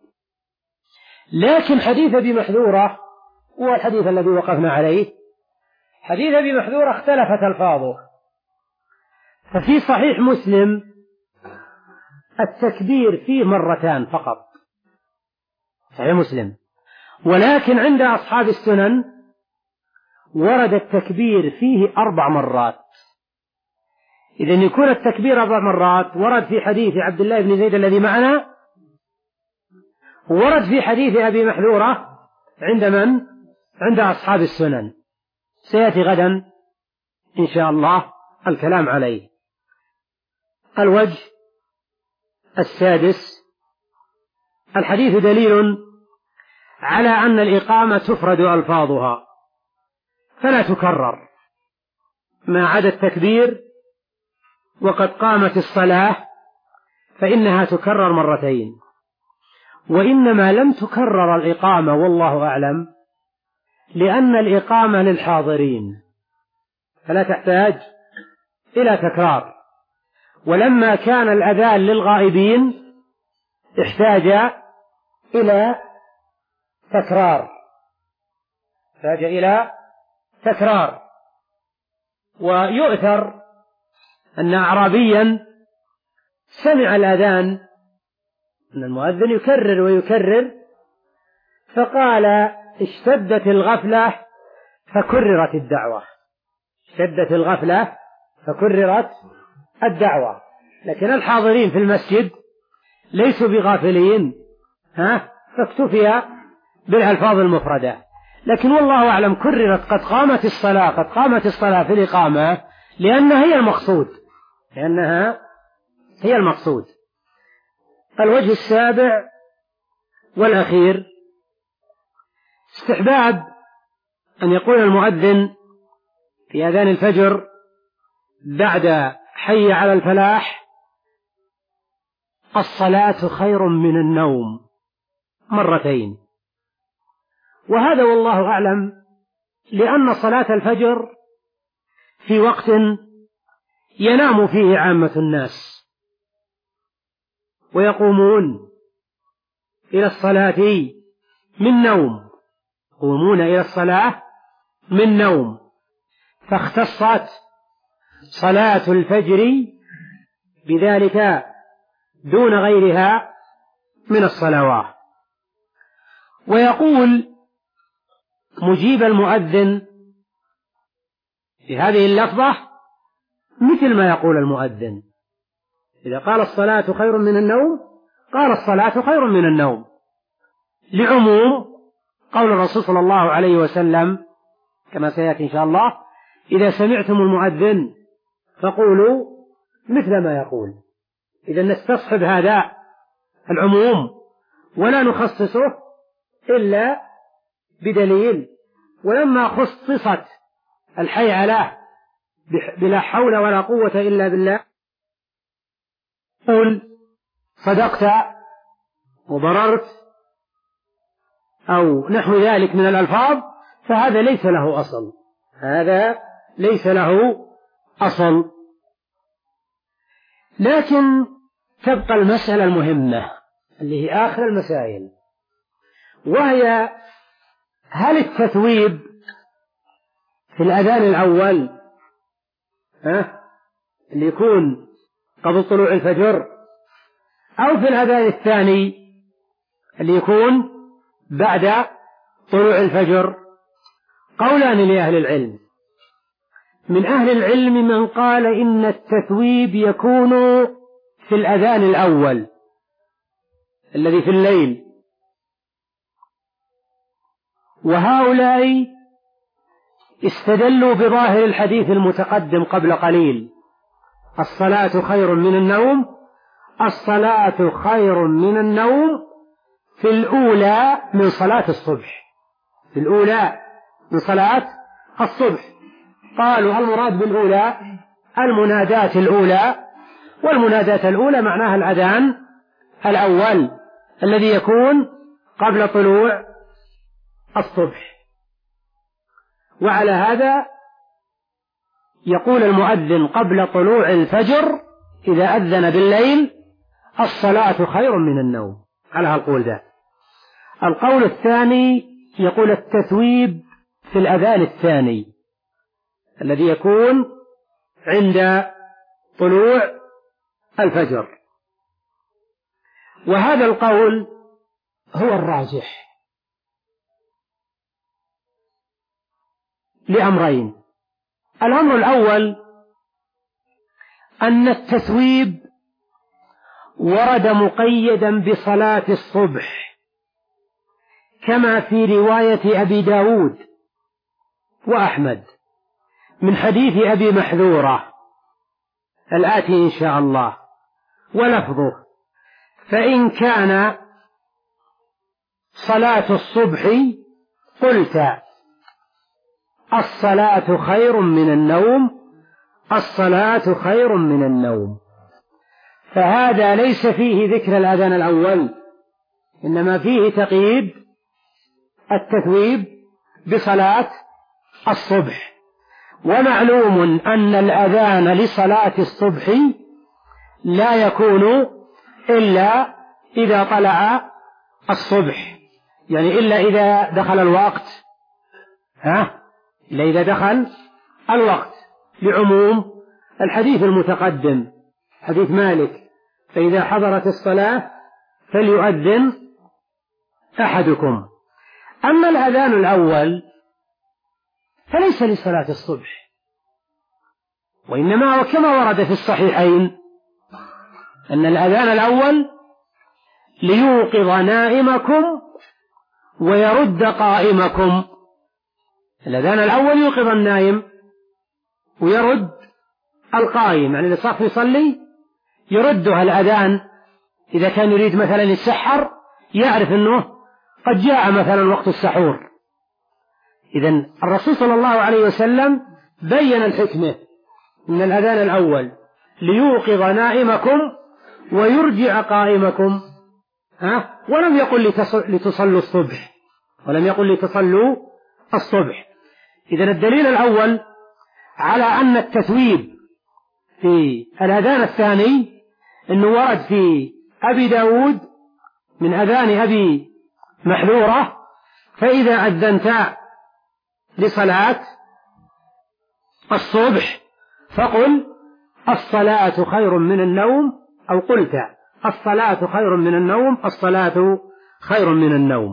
لكن حديث أبي محذورة هو الحديث الذي وقفنا عليه. حديث أبي محذورة اختلفت ألفاظه، ففي صحيح مسلم التكبير فيه مرتان فقط، صحيح مسلم. ولكن عند أصحاب السنن ورد التكبير فيه أربع مرات. إذن يكون التكبير أربع مرات ورد في حديث عبد الله بن زيد الذي معنا، ورد في حديث أبي محذورة عند من؟ عند أصحاب السنن. سيأتي غدا إن شاء الله الكلام عليه. الوجه السادس: الحديث دليل على أن الإقامة تفرد ألفاظها فلا تكرر ما عدا التكبير، وقد قامت الصلاة فإنها تكرر مرتين. وإنما لم تكرر الإقامة والله أعلم لأن الإقامة للحاضرين فلا تحتاج إلى تكرار، ولما كان الأذان للغائبين احتاج إلى تكرار. يحتاج إلى تكرار. ويؤثر أن أعرابيا سمع الأذان أن المؤذن يكرر ويكرر، فقال: اشتدت الغفلة فكررت الدعوة. اشتدت الغفلة فكررت الدعوة. لكن الحاضرين في المسجد ليسوا بغافلين، ها فاكتفي بالألفاظ المفردة. لكن والله أعلم كررت قد قامت الصلاة، قد قامت الصلاة في الإقامة، لأنها هي المقصود، لأنها هي المقصود. الوجه السابع والأخير: استحباب أن يقول المؤذن في أذان الفجر بعد حي على الفلاح: الصلاة خير من النوم، مرتين. وهذا والله أعلم لأن صلاة الفجر في وقت ينام فيه عامة الناس ويقومون إلى الصلاة من نوم، يقومون إلى الصلاة من نوم، فاختصت صلاة الفجر بذلك دون غيرها من الصلوات. ويقول مجيب المؤذن في هذه اللفظة مثل ما يقول المؤذن. إذا قال الصلاة خير من النوم قال الصلاة خير من النوم، لعموم قول الرسول صلى الله عليه وسلم كما سيأتي إن شاء الله: إذا سمعتم المؤذن فقولوا مثل ما يقول. إذا نستصحب هذا العموم ولا نخصصه إلا بدليل. ولما خصصت الحي على بلا حول ولا قوة إلا بالله قل صدقت وبررت أو نحو ذلك من الألفاظ، فهذا ليس له أصل، هذا ليس له أصل. لكن تبقى المسألة المهمة اللي هي آخر المسائل، وهي: هل التثويب في الأذان الأول ها اللي يكون قبل طلوع الفجر، أو في الأذان الثاني اللي يكون بعد طلوع الفجر؟ قولان لأهل العلم. من أهل العلم من قال إن التثويب يكون في الأذان الأول الذي في الليل، وهؤلاء استدلوا بظاهر الحديث المتقدم قبل قليل: الصلاة خير من النوم، الصلاة خير من النوم في الأولى من صلاة الصبح، في الأولى من صلاة الصبح. قالوا المراد بالأولى المنادات الأولى، والمنادات الأولى معناها الأذان الأول الذي يكون قبل طلوع الصبح. وعلى هذا يقول المؤذن قبل طلوع الفجر إذا أذن بالليل: الصلاة خير من النوم، على هالقول ذا. القول الثاني يقول التثويب في الأذان الثاني الذي يكون عند طلوع الفجر. وهذا القول هو الراجح لأمرين: الأمر الأول أن التثويب ورد مقيدا بصلاة الصبح، كما في رواية أبي داود وأحمد من حديث أبي محذورة الآتي إن شاء الله، ولفظه: فإن كان صلاة الصبح قلت الصلاة خير من النوم، الصلاة خير من النوم. فهذا ليس فيه ذكر الأذان الأول، إنما فيه تقييد التثويب بصلاة الصبح. ومعلوم أن الأذان لصلاة الصبح لا يكون إلا إذا طلع الصبح، يعني إلا إذا دخل الوقت ها إلا إذا دخل الوقت، لعموم الحديث المتقدم حديث مالك: فإذا حضرت الصلاة فليؤذن أحدكم. أما الأذان الأول فليس لصلاة الصبح، وإنما هو كما ورد في الصحيحين أن الأذان الأول ليوقظ نائمكم ويرد قائمكم. الأذان الأول يوقظ النائم ويرد القائم، يعني اللي صاف يصلي يردها الأذان. إذا كان يريد مثلا يتسحر يعرف أنه قد جاء مثلا وقت السحور. إذن الرسول صلى الله عليه وسلم بين الحكمة أن الأذان الأول ليوقظ نائمكم ويرجع قائمكم، ها؟ ولم يقل لتصلوا الصبح، ولم يقل لتصلوا الصبح. إذن الدليل الأول على أن التثويب في الأذان الثاني أنه ورد في أبي داود من أذان أبي محذورة: فإذا أذنت لصلاة الصبح فقل الصلاة خير من النوم، أو قلت الصلاة خير من النوم، الصلاة خير من النوم.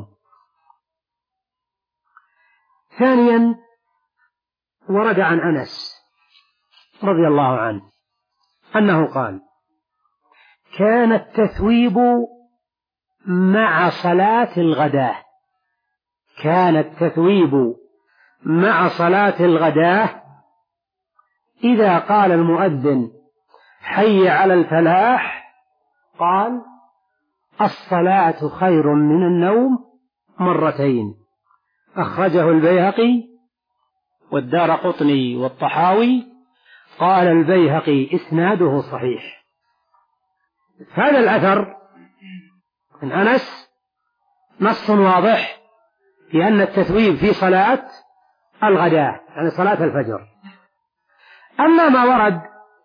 ثانيا ورد عن أنس رضي الله عنه أنه قال: كان التثويب مع صلاة الغداة، كان التثويب مع صلاة الغداة إذا قال المؤذن حي على الفلاح قال الصلاة خير من النوم مرتين. أخرجه البيهقي والدارقطني والطحاوي. قال البيهقي إسناده صحيح. هذا الأثر من أنس نص واضح في أن التثويب في صلاة الغداء، يعني صلاة الفجر. أما ما ورد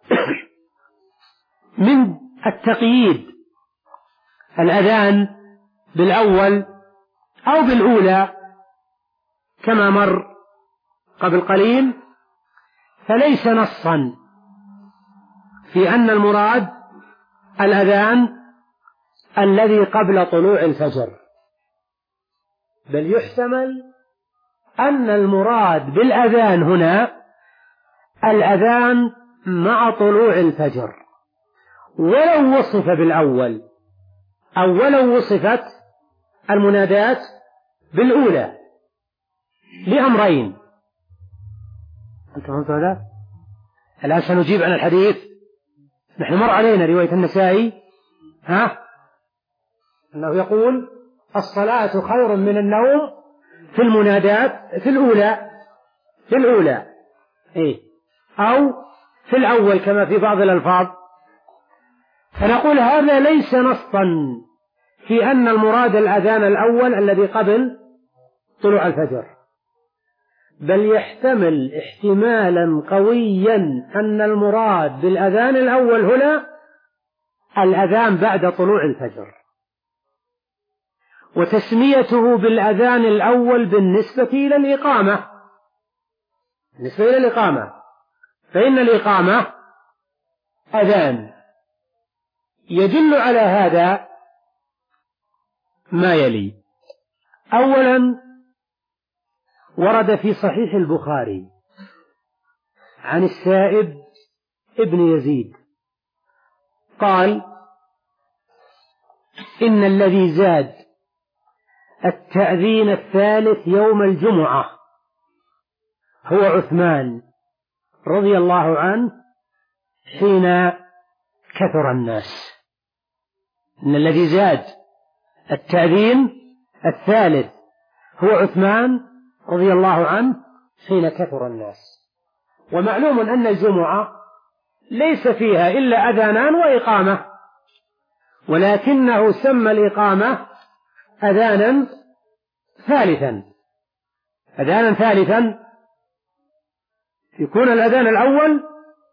من التقييد الأذان بالأول أو بالأولى كما مر قبل قليل، فليس نصا في أن المراد الأذان الذي قبل طلوع الفجر، بل يحتمل أن المراد بالأذان هنا الأذان مع طلوع الفجر، ولو وصف بالأول أو ولو وصفت المنادات بالأولى، لأمرين. أنت فهمت هذا؟ الآن سنجيب عن الحديث. نحن مر علينا رواية النسائي ها أنه يقول الصلاة خير من النوم في المنادات في الأولى في الأولى إيه؟ أو في الأول كما في بعض الألفاظ. فنقول هذا ليس نصا في أن المراد الأذان الأول الذي قبل طلوع الفجر، بل يحتمل احتمالا قويا أن المراد بالأذان الأول هنا الأذان بعد طلوع الفجر، وتسميته بالأذان الأول بالنسبة إلى الإقامة بالنسبة إلى الإقامة فإن الإقامة أذان. يدل على هذا ما يلي: أولا ورد في صحيح البخاري عن السائب ابن يزيد قال: إن الذي زاد التأذين الثالث يوم الجمعة هو عثمان رضي الله عنه حين كثر الناس. إن الذي زاد التأذين الثالث هو عثمان رضي الله عنه حين كثر الناس. ومعلوم أن الجمعة ليس فيها إلا أذانان وإقامة، ولكنه سمى الإقامة أذانا ثالثا أذانا ثالثا يكون الأذان الأول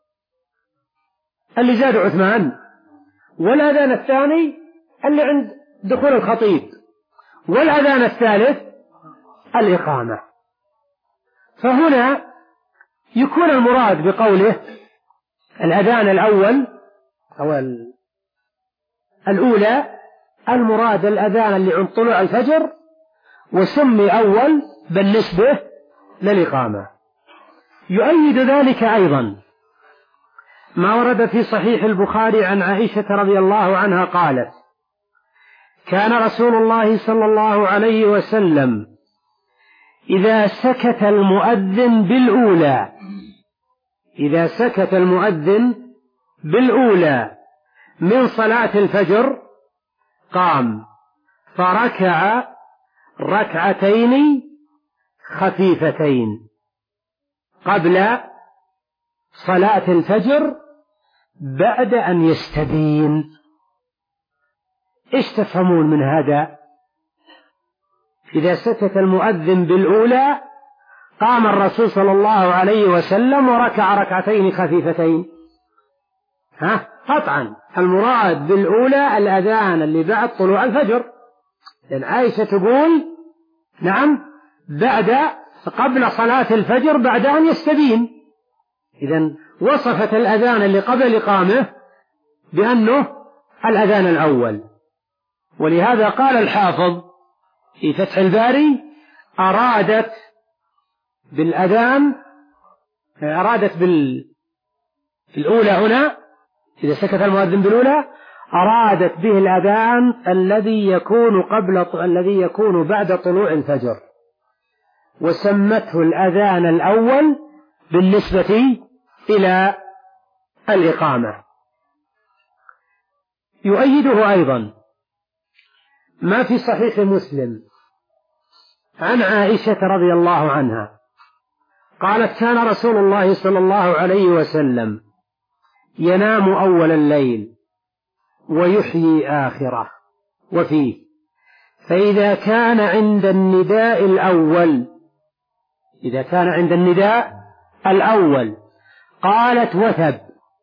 اللي زاد عثمان، والأذان الثاني اللي عند دخول الخطيب، والأذان الثالث الإقامة. فهنا يكون المراد بقوله الأذان الأول أو الأولى المراد الأذان اللي عند طلوع الفجر، وسمي أول بالنسبة للإقامة. يؤيد ذلك أيضا ما ورد في صحيح البخاري عن عائشة رضي الله عنها قالت: كان رسول الله صلى الله عليه وسلم إذا سكت المؤذن بالأولى إذا سكت المؤذن بالأولى من صلاة الفجر قام فركع ركعتين خفيفتين قبل صلاة الفجر بعد أن يستبين. إيش تفهمون من هذا؟ إذا سكت المؤذن بالأولى قام الرسول صلى الله عليه وسلم وركع ركعتين خفيفتين. ها قطعا المراد بالأولى الأذان اللي بعد طلوع الفجر، لأن عائشة تقول نعم بعد قبل صلاة الفجر بعد أن يستبين. إذن وصفت الأذان اللي قبل إقامه بأنه الأذان الأول. ولهذا قال الحافظ في فتح الباري أرادت بالأذان أرادت بالأولى هنا إذا سكت المؤذن بالأولى أرادت به الأذان الذي يكون قبل الذي يكون بعد طلوع الفجر، وسمته الأذان الأول بالنسبة إلى الإقامة. يؤيده أيضا ما في صحيح مسلم عن عائشة رضي الله عنها قالت: كان رسول الله صلى الله عليه وسلم ينام أول الليل ويحيي آخره. وفيه: فإذا كان عند النداء الأول إذا كان عند النداء الأول قالت وثب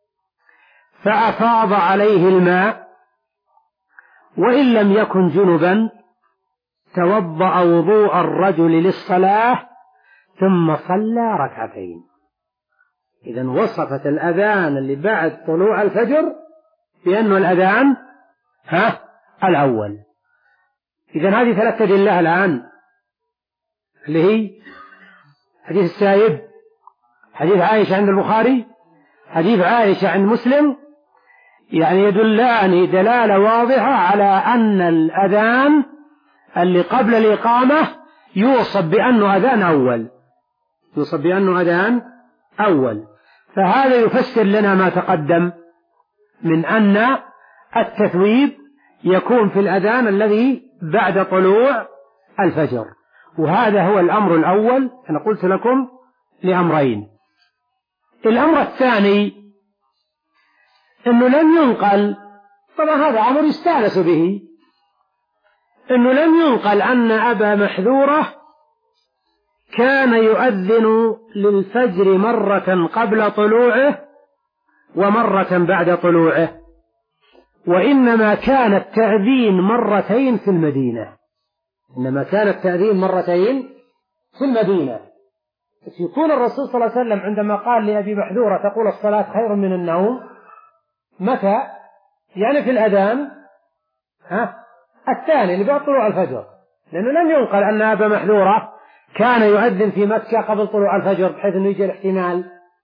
فأفاض عليه الماء، وإن لم يكن جنبا توضأ وضوء الرجل للصلاة ثم صلى ركعتين. إذن وصفت الأذان اللي بعد طلوع الفجر بأنه الأذان ها الأول. إذن هذه ثلاثة أدلة الآن، اللي هي حديث السائب، حديث عائشة عند البخاري، حديث عائشة عند مسلم، يعني يدلان دلالة واضحة على أن الأذان اللي قبل الإقامة يوصف بأنه أذان أول يوصف بأنه أذان أول. فهذا يفسر لنا ما تقدم من أن التثويب يكون في الأذان الذي بعد طلوع الفجر. وهذا هو الأمر الأول. أنا قلت لكم لأمرين. الأمر الثاني أنه لم ينقل، طبعا هذا أمر يستانس به، أنه لم ينقل أن أبا محذورة كان يؤذن للفجر مرة قبل طلوعه ومرة بعد طلوعه، وإنما كان التأذين مرتين في المدينة إنما كان التأذين مرتين في المدينة. يكون الرسول صلى الله عليه وسلم عندما قال لأبي محذورة تقول الصلاة خير من النوم، متى؟ يعني في الأذان ها الثاني اللي بعد طلوع الفجر، لأنه لم ينقل أن أبا محذورة كان يؤذن في مكة قبل طلوع الفجر بحيث أنه يجي الاحتمال.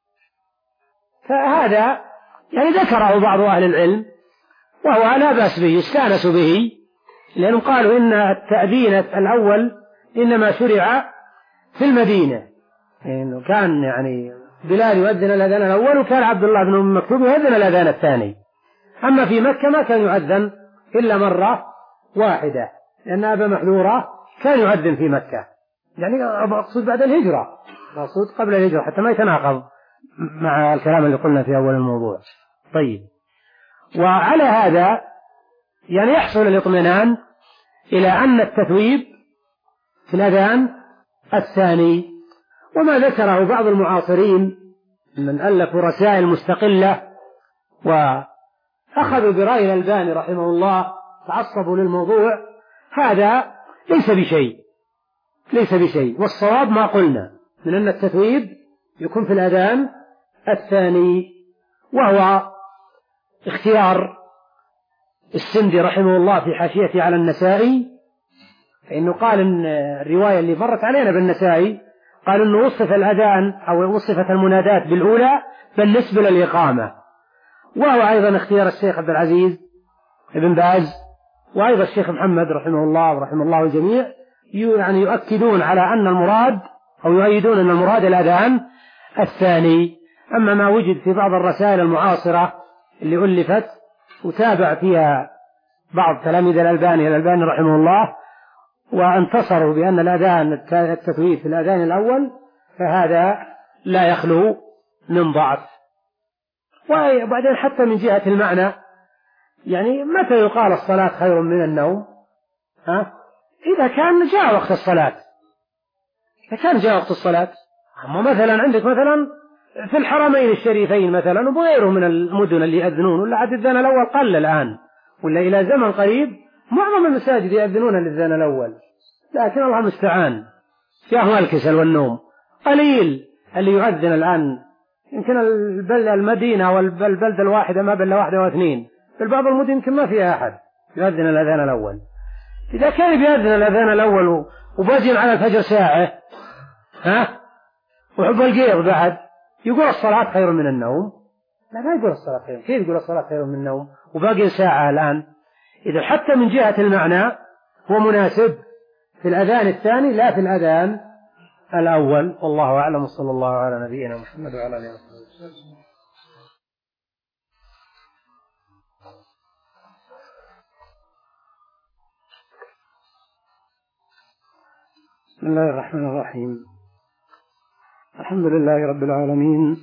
فهذا يعني ذكره بعض أهل العلم وهو لا بأس به، استانسوا به، لأنهم قالوا إن التأذين الأول إنما شرع في المدينة، إنه يعني كان يعني بلال يؤذن الأذان الأول وكان عبد الله بن أم مكتوم يؤذن الأذان الثاني. أما في مكة ما كان يؤذن إلا مرة واحدة، لأن أبا محذورة كان يؤذن في مكة، يعني أقصد بعد الهجرة، أقصد قبل الهجرة حتى ما يتناقض مع الكلام اللي قلنا في أول الموضوع. طيب، وعلى هذا يعني يحصل الاطمئنان إلى أن التثويب في الأذان الثاني. وما ذكره بعض المعاصرين من ألفوا رسائل مستقلة وأخذوا برأي الألباني رحمه الله، تعصبوا للموضوع، هذا ليس بشيء ليس بشيء والصواب ما قلنا من أن التثويب يكون في الأذان الثاني، وهو اختيار السندي رحمه الله في حاشيته على النسائي، فإنه قال إن الرواية اللي مرت علينا بالنسائي قال إنه وصف الأذان أو وصفت المنادات بالأولى بالنسبة للإقامة، وهو أيضا اختيار الشيخ عبد العزيز ابن باز وأيضا الشيخ محمد رحمه الله ورحمه الله الجميع، يعني يؤكدون على أن المراد أو يؤيدون أن المراد الأذان الثاني. أما ما وجد في بعض الرسائل المعاصرة اللي ألفت وتابع فيها بعض تلاميذ الألباني الألباني رحمه الله وانتصروا بأن الأذان التثويب في الأذان الأول، فهذا لا يخلو من ضعف. وبعدين حتى من جهة المعنى، يعني متى يقال الصلاة خير من النوم؟ ها؟ إذا كان جاء وقت الصلاة، إذا كان جاء وقت الصلاة. أما مثلا عندك مثلا في الحرمين الشريفين مثلا وغيره من المدن اللي يأذنون، ولا عاد الأذان الأول قل الآن، ولا إلى زمن قريب معظم المساجد يأذنون للأذان الأول، لكن الله المستعان جاءهم الكسل والنوم، قليل اللي يؤذن الآن. يمكن المدينة والبلد الواحدة ما بين واحدة واثنين، في بعض المدن يمكن ما فيها أحد يؤذن الأذان الأول. إذا كان بيأذن الأذان الأول وباجين على الفجر ساعة ها وحب القيض بعد يقول الصلاة خير من النوم؟ لا، ما يقول الصلاة خير. كيف يقول الصلاة خير من النوم وباقي ساعة الآن؟ إذا حتى من جهة المعنى هو مناسب في الأذان الثاني لا في الأذان الأول. والله أعلم، صلى الله على نبينا محمد وعلى آله وصحبه وسلم. بسم الله الرحمن الرحيم. الحمد لله رب العالمين،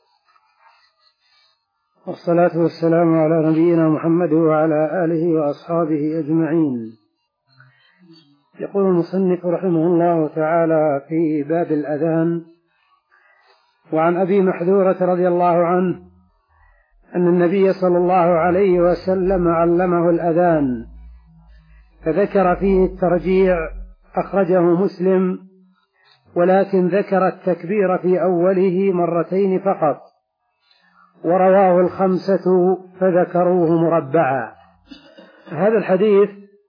والصلاة والسلام على نبينا محمد وعلى آله وأصحابه أجمعين. يقول المصنف رحمه الله تعالى في باب الأذان: وعن أبي محذورة رضي الله عنه أن النبي صلى الله عليه وسلم علمه الأذان، فذكر فيه الترجيع، أخرجه مسلم، ولكن ذكر التكبير في أوله مرتين فقط، ورواه الخمسة فذكروه مربعا. هذا الحديث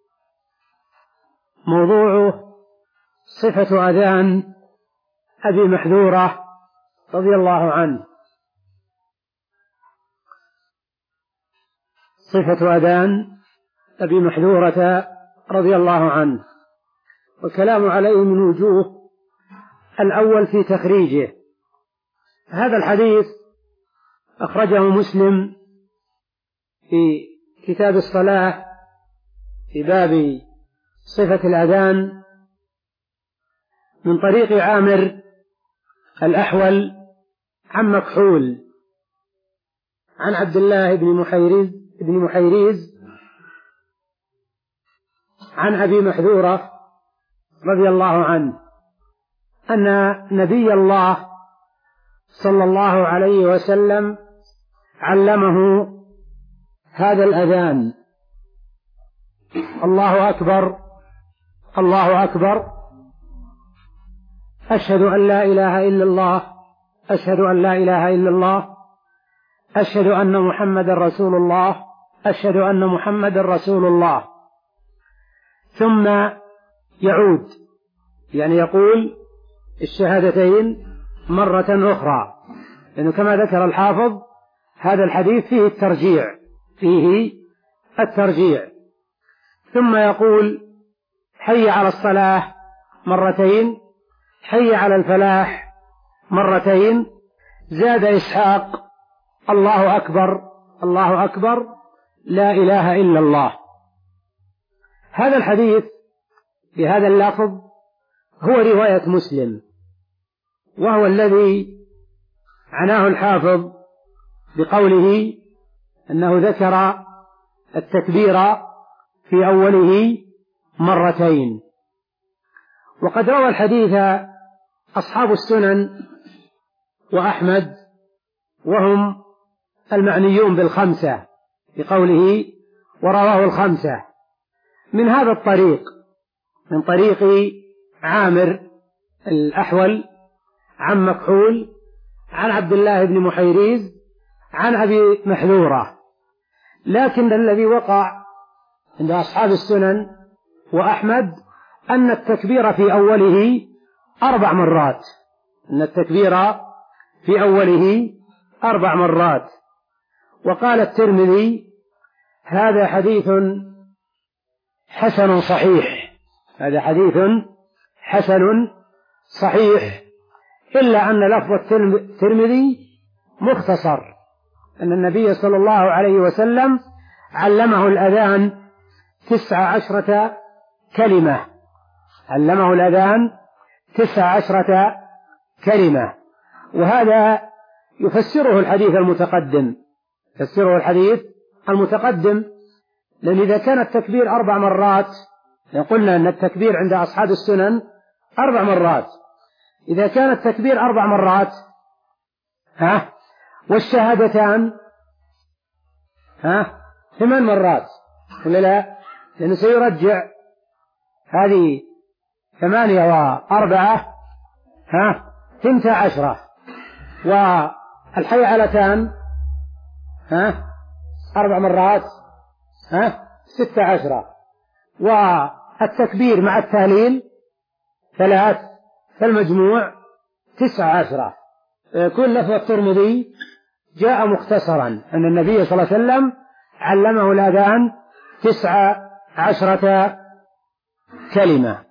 موضوعه صفة أذان أبي محذورة رضي الله عنه، صفة أذان أبي محذورة رضي الله عنه، والكلام عليه من وجوه. الأول في تخريجه. هذا الحديث أخرجه مسلم في كتاب الصلاة في باب صفة الأذان من طريق عامر الأحول عن مكحول عن عبد الله بن محيريز بن محيريز عن أبي محذورة رضي الله عنه أن نبي الله صلى الله عليه وسلم علمه هذا الأذان: الله أكبر الله أكبر، أشهد أن لا إله إلا الله أشهد أن لا إله إلا الله، أشهد أن محمد رسول الله أشهد أن محمد رسول الله. ثم يعود، يعني يقول الشهادتين مرة أخرى، لأنه كما ذكر الحافظ هذا الحديث فيه الترجيع فيه الترجيع ثم يقول حي على الصلاة مرتين، حي على الفلاح مرتين. زاد إسحاق: الله أكبر الله أكبر لا إله إلا الله. هذا الحديث بهذا اللفظ هو رواية مسلم، وهو الذي عناه الحافظ بقوله أنه ذكر التكبير في أوله مرتين. وقد روى الحديث أصحاب السنن وأحمد، وهم المعنيون بالخمسة بقوله ورواه الخمسة، من هذا الطريق، من طريق عامر الأحول عن مكحول عن عبد الله بن محيريز عن أبي محذورة. لكن الذي وقع عند أصحاب السنن وأحمد أن التكبير في أوله أربع مرات، أن التكبير في أوله أربع مرات. وقال الترمذي هذا حديث حسن صحيح، هذا حديث حسن صحيح، إلا أن لفظ الترمذي مختصر، أن النبي صلى الله عليه وسلم علمه الأذان تسع عشرة كلمة، علمه الأذان تسع عشرة كلمة. وهذا يفسره الحديث المتقدم، يفسره الحديث المتقدم، لأن إذا كان التكبير أربع مرات، قلنا أن التكبير عند أصحاب السنن أربع مرات، إذا كان التكبير أربع مرات ها والشهادتان ها ثمان مرات ولا لا؟ لأنه سيرجع هذه ثمانية وأربعة ها ثنتا عشرة، والحيعلتان ها أربع مرات ها ستة عشرة، والتكبير مع التهليل ثلاث، فالمجموع تسع عشرة. كل لفظ الترمذي جاء مختصرا أن النبي صلى الله عليه وسلم علمه الأذان تسع عشرة كلمة.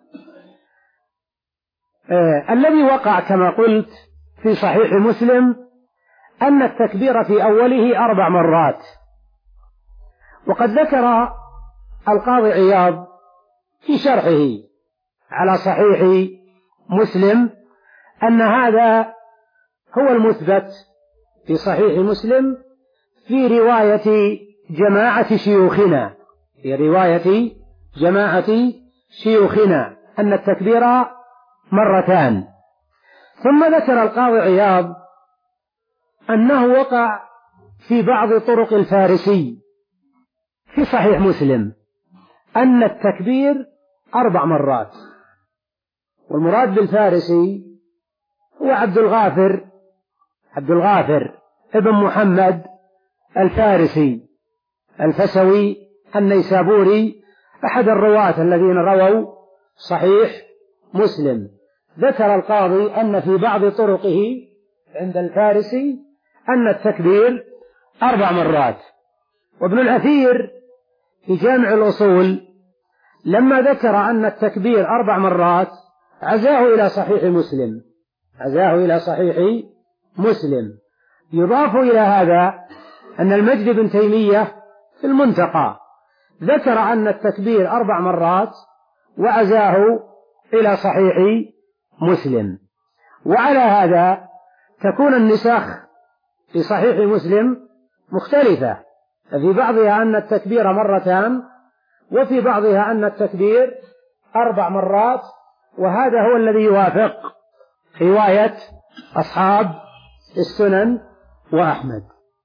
آه الذي وقع كما قلت في صحيح مسلم أن التكبير في أوله أربع مرات. وقد ذكر القاضي عياض في شرحه على صحيح مسلم أن هذا هو المثبت في صحيح مسلم في رواية جماعة شيوخنا، في رواية جماعة شيوخنا أن التكبير مرتان. ثم ذكر القاضي عياض أنه وقع في بعض طرق الفارسي في صحيح مسلم أن التكبير أربع مرات، والمراد بالفارسي هو عبد الغافر عبد الغافر ابن محمد الفارسي الفسوي النيسابوري، أحد الرواة الذين رووا صحيح مسلم. ذكر القاضي أن في بعض طرقه عند الفارسي أن التكبير أربع مرات. وابن الأثير في جامع الأصول لما ذكر أن التكبير أربع مرات عزاه إلى صحيح مسلم، عزاه إلى صحيح مسلم. يضاف إلى هذا أن المجد بن تيمية في المنتقى ذكر أن التكبير أربع مرات وعزاه إلى صحيح مسلم. وعلى هذا تكون النسخ في صحيح مسلم مختلفة، ففي بعضها أن التكبير مرتان، وفي بعضها أن التكبير أربع مرات، وهذا هو الذي يوافق رواية أصحاب السنن وأحمد.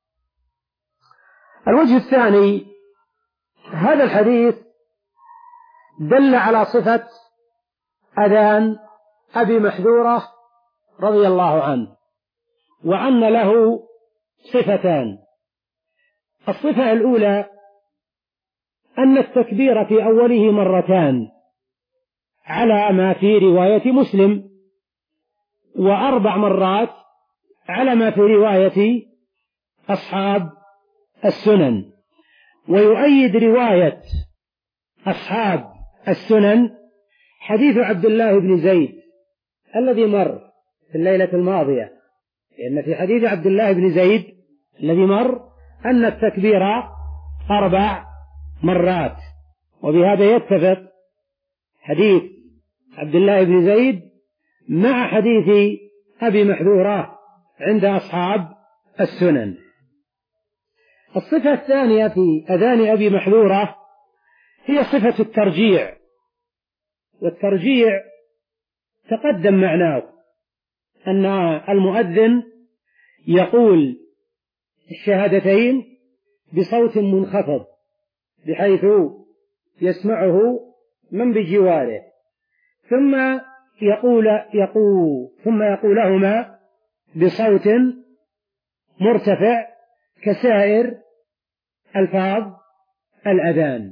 الوجه الثاني، هذا الحديث دل على صفة أذان أبي محذورة رضي الله عنه، وأن له صفتان. الصفة الأولى أن التكبير في أوله مرتان على ما في رواية مسلم، وأربع مرات على ما في رواية أصحاب السنن. ويؤيد رواية أصحاب السنن حديث عبد الله بن زيد الذي مر في الليلة الماضية، لأن في حديث عبد الله بن زيد الذي مر أن التكبير أربع مرات. وبهذا يتفق حديث عبد الله بن زيد مع حديث أبي محذورة عند أصحاب السنن. الصفة الثانية في أذان أبي محذورة هي صفة الترجيع، والترجيع تقدم معناه أن المؤذن يقول الشهادتين بصوت منخفض بحيث يسمعه من بجواره، ثم يقول يقول ثم يقولهما بصوت مرتفع كسائر ألفاظ الأذان.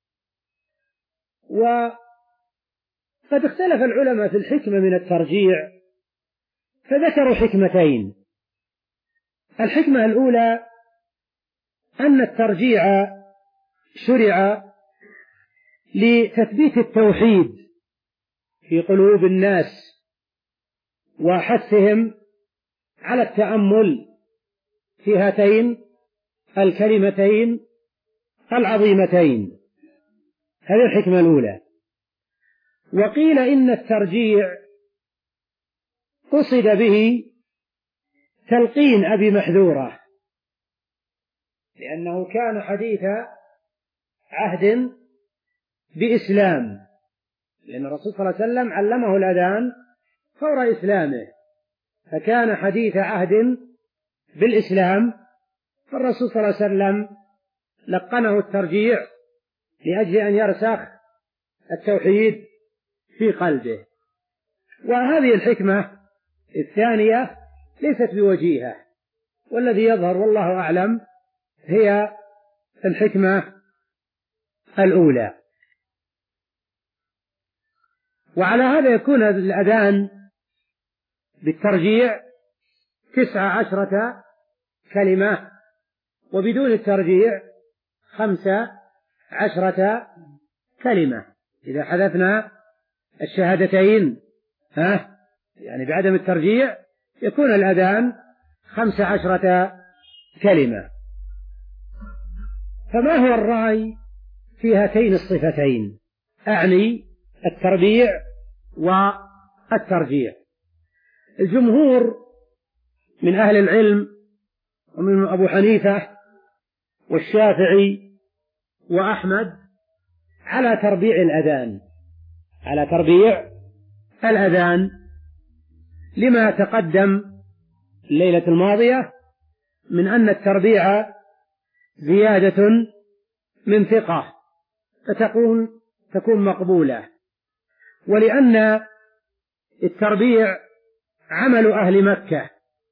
وقد اختلف العلماء في الحكمة من الترجيع، فذكروا حكمتين. الحكمة الأولى أن الترجيع شرع لتثبيت التوحيد في قلوب الناس وحثهم على التأمل في هاتين الكلمتين العظيمتين. هذه الحكمة الأولى. وقيل إن الترجيع قصد به تلقين أبي محذورة، لأنه كان حديث عهد بإسلام، لأن الرسول صلى الله عليه وسلم علمه الأذان فور إسلامه، فكان حديث عهد بالإسلام، فالرسول صلى الله عليه وسلم لقنه الترجيع لأجل أن يرسخ التوحيد في قلبه. وهذه الحكمة الثانية ليست بوجيهة، والذي يظهر والله أعلم هي الحكمة الأولى. وعلى هذا يكون الأذان بالترجيع تسع عشرة كلمة، وبدون الترجيع خمسة عشرة كلمة. إذا حذفنا الشهادتين ها يعني بعدم الترجيع يكون الأذان خمس عشرة كلمة. فما هو الرأي في هاتين الصفتين، أعني التربيع والترجيع؟ الجمهور من أهل العلم ومن أبو حنيفة والشافعي وأحمد على تربيع الأذان، على تربيع الأذان لما تقدم الليلة الماضية من أن التربيع زيادة من ثقة فتكون تكون مقبولة، ولأن التربيع عمل أهل مكة،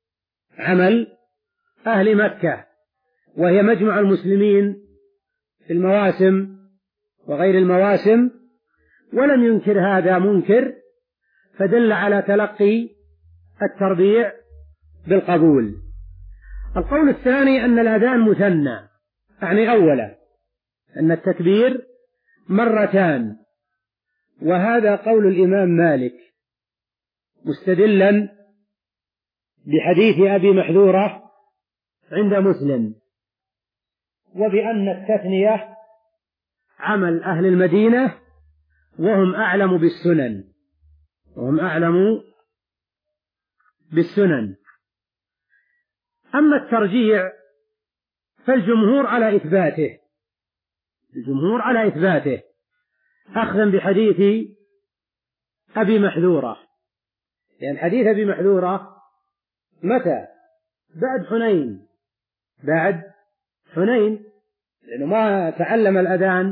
عمل أهل مكة، وهي مجمع المسلمين في المواسم وغير المواسم، ولم ينكر هذا منكر، فدل على تلقي التربيع بالقبول. القول الثاني أن الأذان مثنى، يعني أولا أن التكبير مرتان، وهذا قول الإمام مالك مستدلا بحديث أبي محذورة عند مسلم، وبأن التثنية عمل أهل المدينة وهم أعلم بالسنن، وهم أعلم بالسنن. أما الترجيع فالجمهور على إثباته، الجمهور على إثباته أخذا بحديث أبي محذورة، لأن يعني حديث أبي محذورة متى؟ بعد حنين، بعد حنين، لأنه ما تعلم الأذان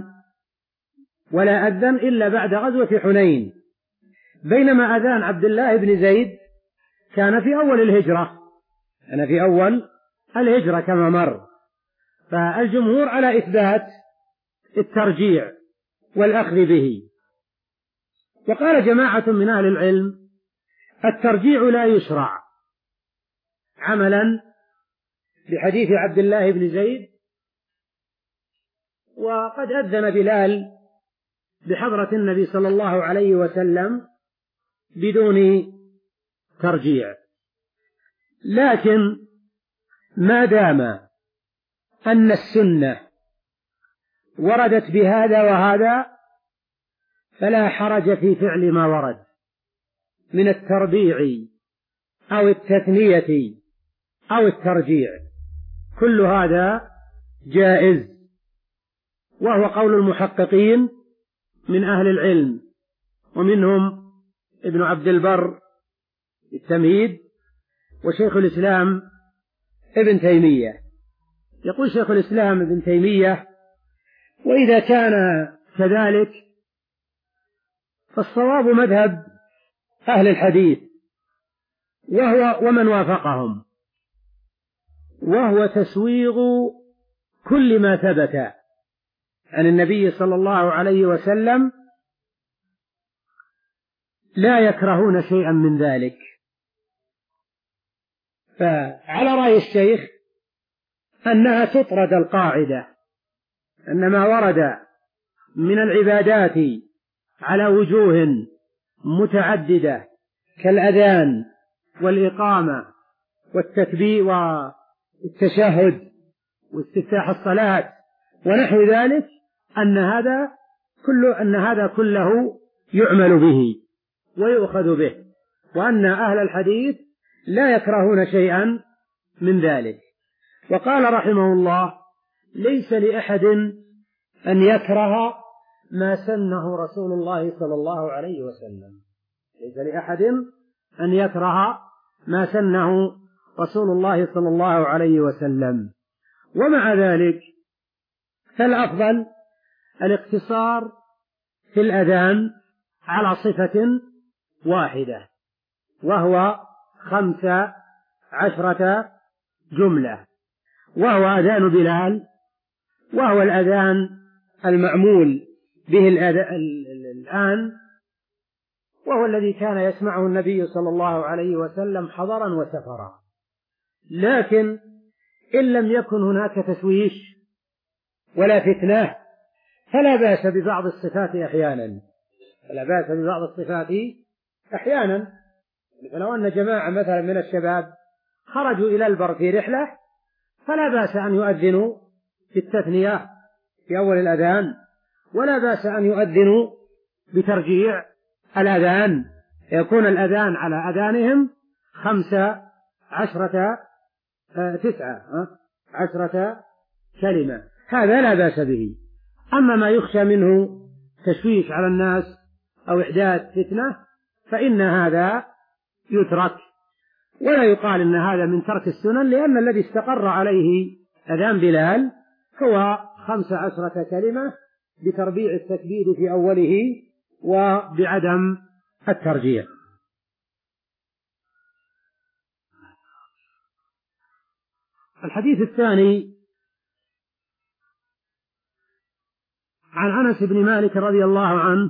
ولا أذن إلا بعد غزوة حنين، بينما أذان عبد الله بن زيد كان في أول الهجرة، كان في أول الهجرة كما مر. فالجمهور على إثبات الترجيع والأخذ به. وقال جماعة من أهل العلم الترجيع لا يشرع، عملا بحديث عبد الله بن زيد، وقد أذن بلال بحضرة النبي صلى الله عليه وسلم بدون ترجيع. لكن ما دام أن السنة وردت بهذا وهذا فلا حرج في فعل ما ورد من التربيع أو التثنية أو الترجيع، كل هذا جائز، وهو قول المحققين من أهل العلم، ومنهم ابن عبد البر التمهيد وشيخ الإسلام ابن تيمية. يقول شيخ الإسلام ابن تيمية: وإذا كان كذلك فالصواب مذهب أهل الحديث وهو ومن وافقهم، وهو تسويغ كل ما ثبت عن النبي صلى الله عليه وسلم، لا يكرهون شيئا من ذلك. فعلى رأي الشيخ أنها تطرد القاعدة أن ما ورد من العبادات على وجوه متعددة كالأذان والإقامة والتكبير والتشهد واستفتاح الصلاة ونحو ذلك، أن هذا كله أن هذا كله يعمل به ويؤخذ به، وأن أهل الحديث لا يكرهون شيئا من ذلك. وقال رحمه الله: ليس لأحد أن يكره ما سنه رسول الله صلى الله عليه وسلم، ليس لأحد أن يكره ما سنه رسول الله صلى الله عليه وسلم. ومع ذلك فالأفضل الاقتصار في الأذان على صفة واحدة، وهو خمس عشرة جملة، وهو أذان بلال، وهو الأذان المعمول به الآن، وهو الذي كان يسمعه النبي صلى الله عليه وسلم حضرا وسفرا. لكن إن لم يكن هناك تشويش ولا فتنة فلا بأس ببعض الصفات أحيانا، فلا بأس ببعض الصفات أحيانا. فلو أن جماعة مثلا من الشباب خرجوا إلى البر في رحلة فلا بأس أن يؤذنوا بالتثنية في أول الأذان، ولا بأس أن يؤذنوا بترجيع الأذان، يكون الأذان على أذانهم خمسة عشرة آه تسعة آه عشرة كلمة، هذا لا بأس به. أما ما يخشى منه تشويش على الناس أو إحداث فتنة فإن هذا يترك، ولا يقال إن هذا من ترك السنن، لأن الذي استقر عليه أذان بلال هو خمس عشرة كلمة بتربيع التكبير في أوله وبعدم الترجيع. الحديث الثاني عن أنس بن مالك رضي الله عنه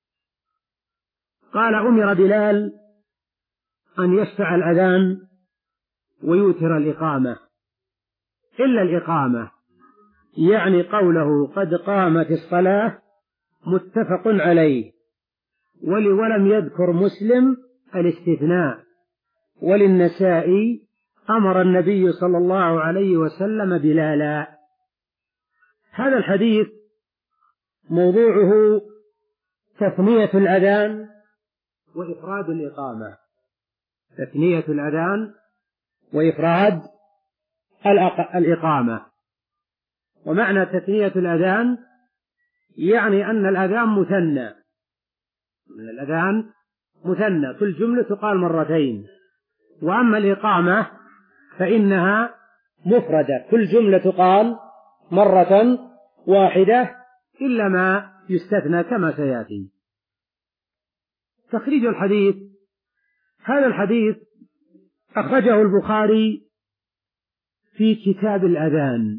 قال: أمر بلال أن يشفع الأذان ويوتر الإقامة إلا الإقامة، يعني قوله قد قامت الصلاة، متفق عليه، ولم يذكر مسلم الاستثناء. وللنسائي: أمر النبي صلى الله عليه وسلم بلالا. هذا الحديث موضوعه تثنية الأذان وإفراد الإقامة، تثنية الأذان وإفراد الإقامة. ومعنى تثنية الأذان يعني أن الأذان مثنى، أن الأذان مثنى، كل جملة تقال مرتين. وأما الإقامة فإنها مفردة، كل جملة تقال مرة واحدة إلا ما يستثنى كما سيأتي. تخريج الحديث: هذا الحديث أخرجه البخاري في كتاب الأذان،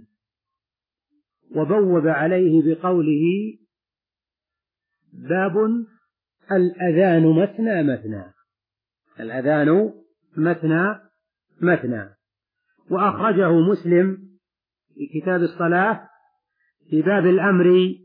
وبوب عليه بقوله: باب الأذان مثنى مثنى، الأذان مثنى مثنى. وأخرجه مسلم في كتاب الصلاة في باب الأمر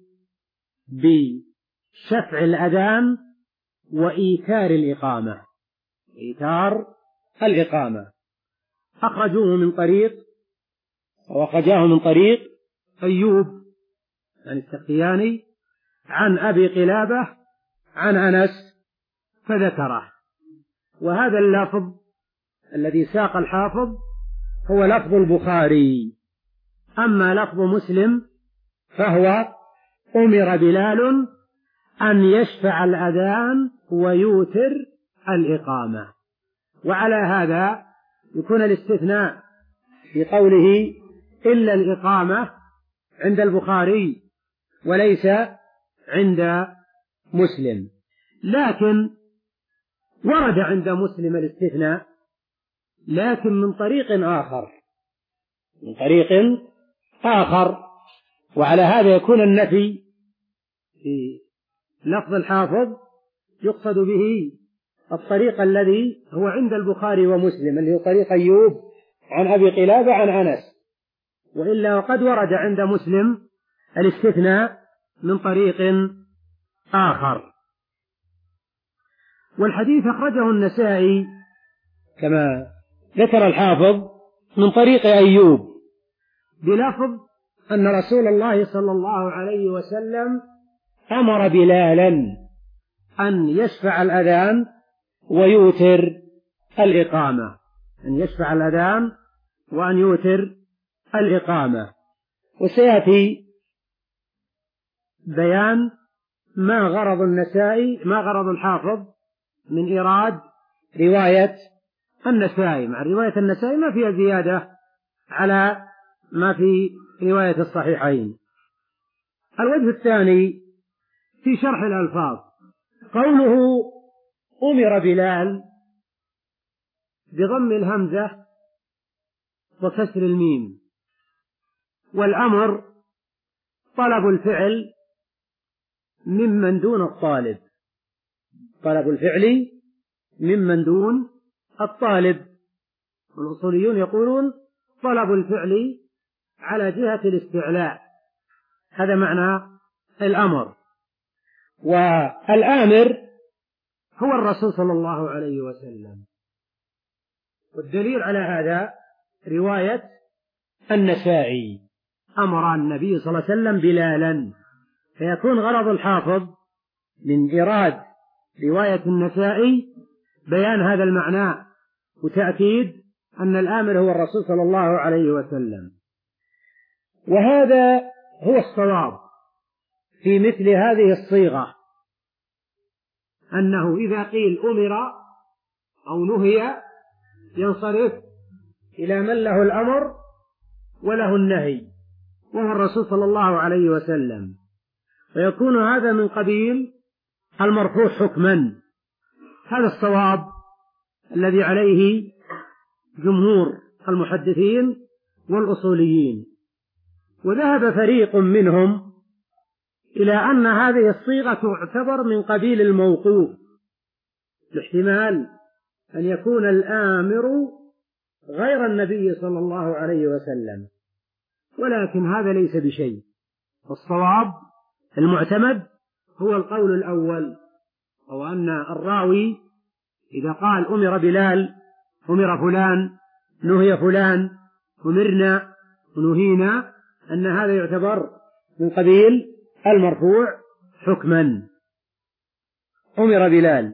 بشفع الأذان وإيتار الإقامة، إيتار الإقامة. أخرجوه من طريق أو أخرجاه من طريق أيوب عن السختياني عن أبي قلابة عن أنس فذكره. وهذا اللفظ الذي ساق الحافظ هو لفظ البخاري. أما لفظ مسلم فهو: أمر بلال أن يشفع الأذان ويوتر الإقامة. وعلى هذا يكون الاستثناء في قوله إلا الإقامة عند البخاري وليس عند مسلم. لكن ورد عند مسلم الاستثناء لكن من طريق آخر من طريق آخر وعلى هذا يكون النفي في لفظ الحافظ يقصد به الطريق الذي هو عند البخاري ومسلم اللي هو طريق أيوب عن أبي قلابة عن أنس، وإلا وقد ورد عند مسلم الاستثناء من طريق آخر. والحديث أخرجه النسائي كما ذكر الحافظ من طريق أيوب بلفظ أن رسول الله صلى الله عليه وسلم أمر بلالا أن يشفع الأذان ويوتر الإقامة، أن يشفع الأذان وأن يوتر الإقامة. وسيأتي بيان ما غرض النسائي ما غرض الحافظ من إيراد رواية النسائي، مع رواية النسائي ما فيها زيادة على ما في رواية الصحيحين. الوجه الثاني في شرح الألفاظ قوله أمر بلال بضم الهمزة وكسر الميم، والأمر طلب الفعل ممن دون الطالب، طلب الفعل ممن دون الطالب. والأصوليون يقولون طلب الفعل على جهة الاستعلاء، هذا معنى الأمر. والآمر هو الرسول صلى الله عليه وسلم، والدليل على هذا رواية النسائي أمر النبي صلى الله عليه وسلم بلالا، فيكون غرض الحافظ من إيراد رواية النسائي بيان هذا المعنى وتأكيد أن الآمر هو الرسول صلى الله عليه وسلم. وهذا هو الصواب في مثل هذه الصيغة، أنه إذا قيل أمر أو نهي ينصرف إلى من له الأمر وله النهي وهو الرسول صلى الله عليه وسلم، ويكون هذا من قبيل المرفوع حكما. هذا الصواب الذي عليه جمهور المحدثين والأصوليين. وذهب فريق منهم إلى أن هذه الصيغة تعتبر من قبيل الموقوف، الاحتمال أن يكون الآمر غير النبي صلى الله عليه وسلم، ولكن هذا ليس بشيء. الصواب المعتمد هو القول الأول، وهو أن الراوي إذا قال أمر بلال أمر فلان نهي فلان أمرنا ونهينا أن هذا يعتبر من قبيل المرفوع حكما. أمر بلال.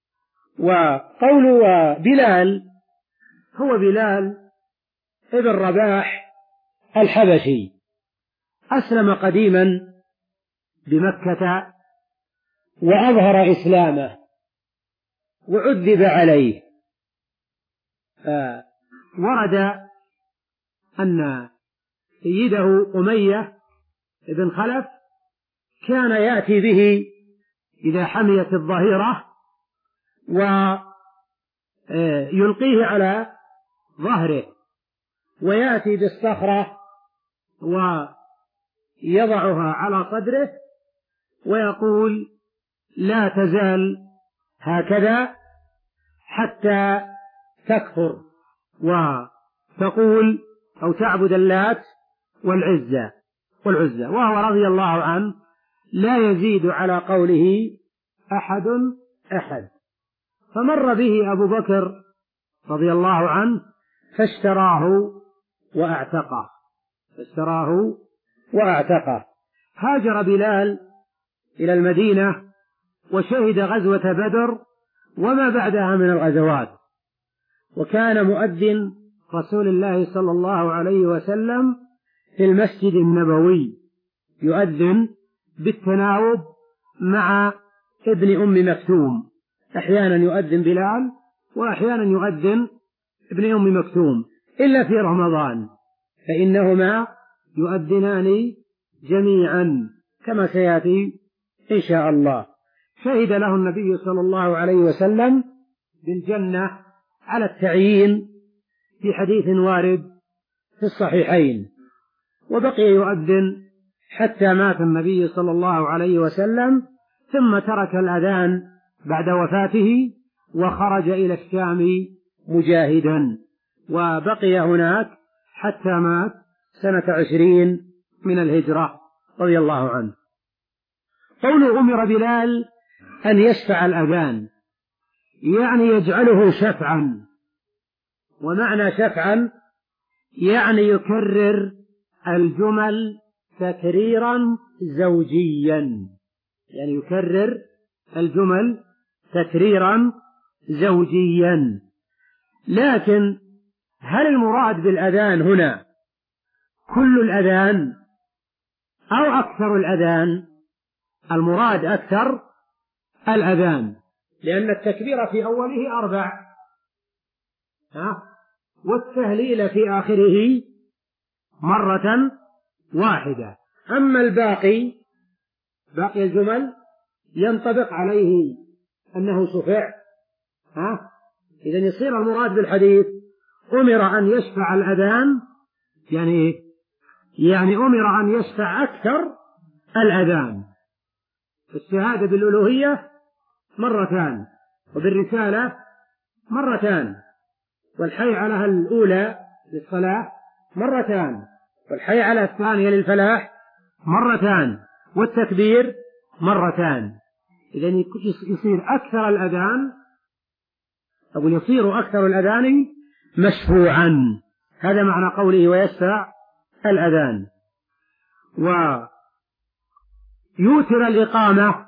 وقول بلال هو بلال ابن رباح الحبشي، أسلم قديما بمكة وأظهر إسلامه وعذب عليه. ورد أن سيده أمية بن خلف كان يأتي به إذا حميت الظهيرة ويلقيه على ظهره، ويأتي بالصخرة ويضعها على صدره ويقول لا تزال هكذا حتى تكفر وتقول أو تعبد اللات والعزى والعزى وهو رضي الله عنه لا يزيد على قوله أحد أحد. فمر به أبو بكر رضي الله عنه فاشتراه وأعتقه فاشتراه وأعتقه. هاجر بلال إلى المدينة وشهد غزوة بدر وما بعدها من الغزوات، وكان مؤذن رسول الله صلى الله عليه وسلم في المسجد النبوي يؤذن بالتناوب مع ابن أم مكتوم، أحيانا يؤذن بلال وأحيانا يؤذن ابن أم مكتوم، إلا في رمضان فإنهما يؤذنان جميعا كما سيأتي إن شاء الله. شهد له النبي صلى الله عليه وسلم بالجنة على التعيين في حديث وارد في الصحيحين، وبقي يؤذن حتى مات النبي صلى الله عليه وسلم، ثم ترك الأذان بعد وفاته وخرج إلى الشام مجاهدا، وبقي هناك حتى مات سنة عشرين من الهجرة رضي الله عنه. قوله أمر بلال أن يشفع الأذان يعني يجعله شفعا، ومعنى شفعا يعني يكرر الجمل تكريرا زوجيا، يعني يكرر الجمل تكريرا زوجيا. لكن هل المراد بالأذان هنا كل الأذان أو أكثر الأذان؟ المراد أكثر الأذان، لأن التكبير في أوله أربع، ها؟ والتهليل في آخره مرة واحدة. أما الباقي باقي الجمل ينطبق عليه أنه شفع، ها؟ إذن يصير المراد بالحديث أمر أن يشفع الأذان، يعني يعني أمر أن يشفع أكثر الأذان. الشهادة بالألوهية مرتان، وبالرسالة مرتان، والحي على الأولى للصلاة مرتان، والحي على الثانية للفلاح مرتان، والتكبير مرتان. إذن يصير أكثر الأذان أو يصير أكثر الأذان مشفوعا. هذا معنى قوله ويشفع الأذان. ويوتر الإقامة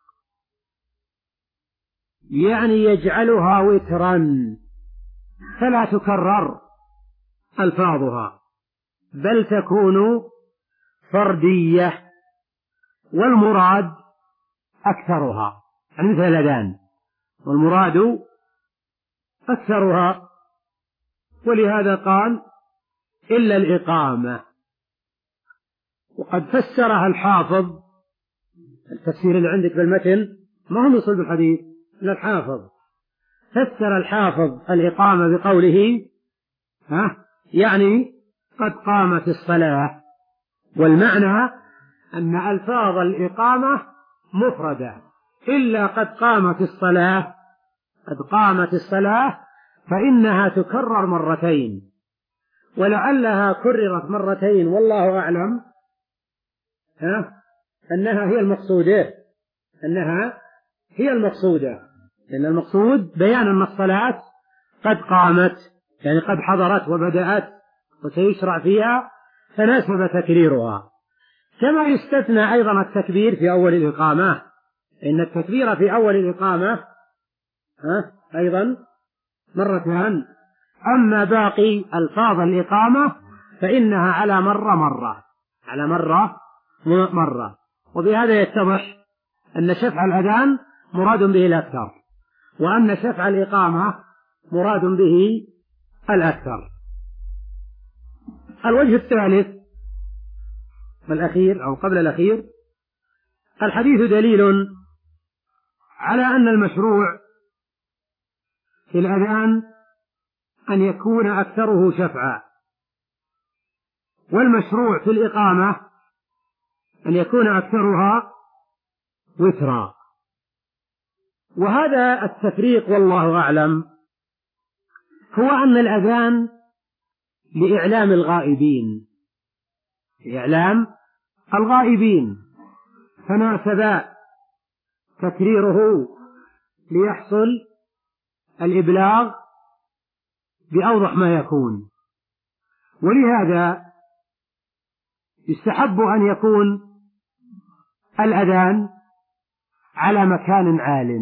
يعني يجعلها وترا فلا تكرر ألفاظها، بل تكون فردية، والمراد أكثرها، يعني مثل الأذان، والمراد أكثرها. ولهذا قال إلا الإقامة. وقد فسرها الحافظ، التفسير اللي عندك بالمتن ما هم يصل بالحديث إلا الحافظ، فسر الحافظ الإقامة بقوله ها يعني قد قامت الصلاة، والمعنى أن ألفاظ الإقامة مفردة، إلا قد قامت الصلاة، قد قامت الصلاة فإنها تكرر مرتين، ولعلها كررت مرتين والله أعلم ها أنها هي المقصودة، أنها هي المقصودة، لأن المقصود بيان أن الصلاة قد قامت، يعني قد حضرت وبدأت وسيشرع فيها، فناسب تكريرها. كما يستثنى أيضا التكبير في أول الإقامة، إن التكبير في أول الإقامة ها أيضا مرتان، أما باقي ألفاظ الإقامة فإنها على مرة مرة على مرة مرة. وبهذا يتضح أن شفع الأذان مراد به الأكثر، وأن شفع الإقامة مراد به الأكثر. الوجه الثالث الأخير أو قبل الأخير، الحديث دليل على أن المشروع في الأذان أن يكون أكثره شفعا، والمشروع في الإقامة أن يكون أكثرها وترا. وهذا التفريق والله أعلم هو أن الأذان لإعلام الغائبين، لإعلام الغائبين، فناسب تكريره ليحصل الإبلاغ بأوضح ما يكون. ولهذا يستحب أن يكون الأذان على مكان عال،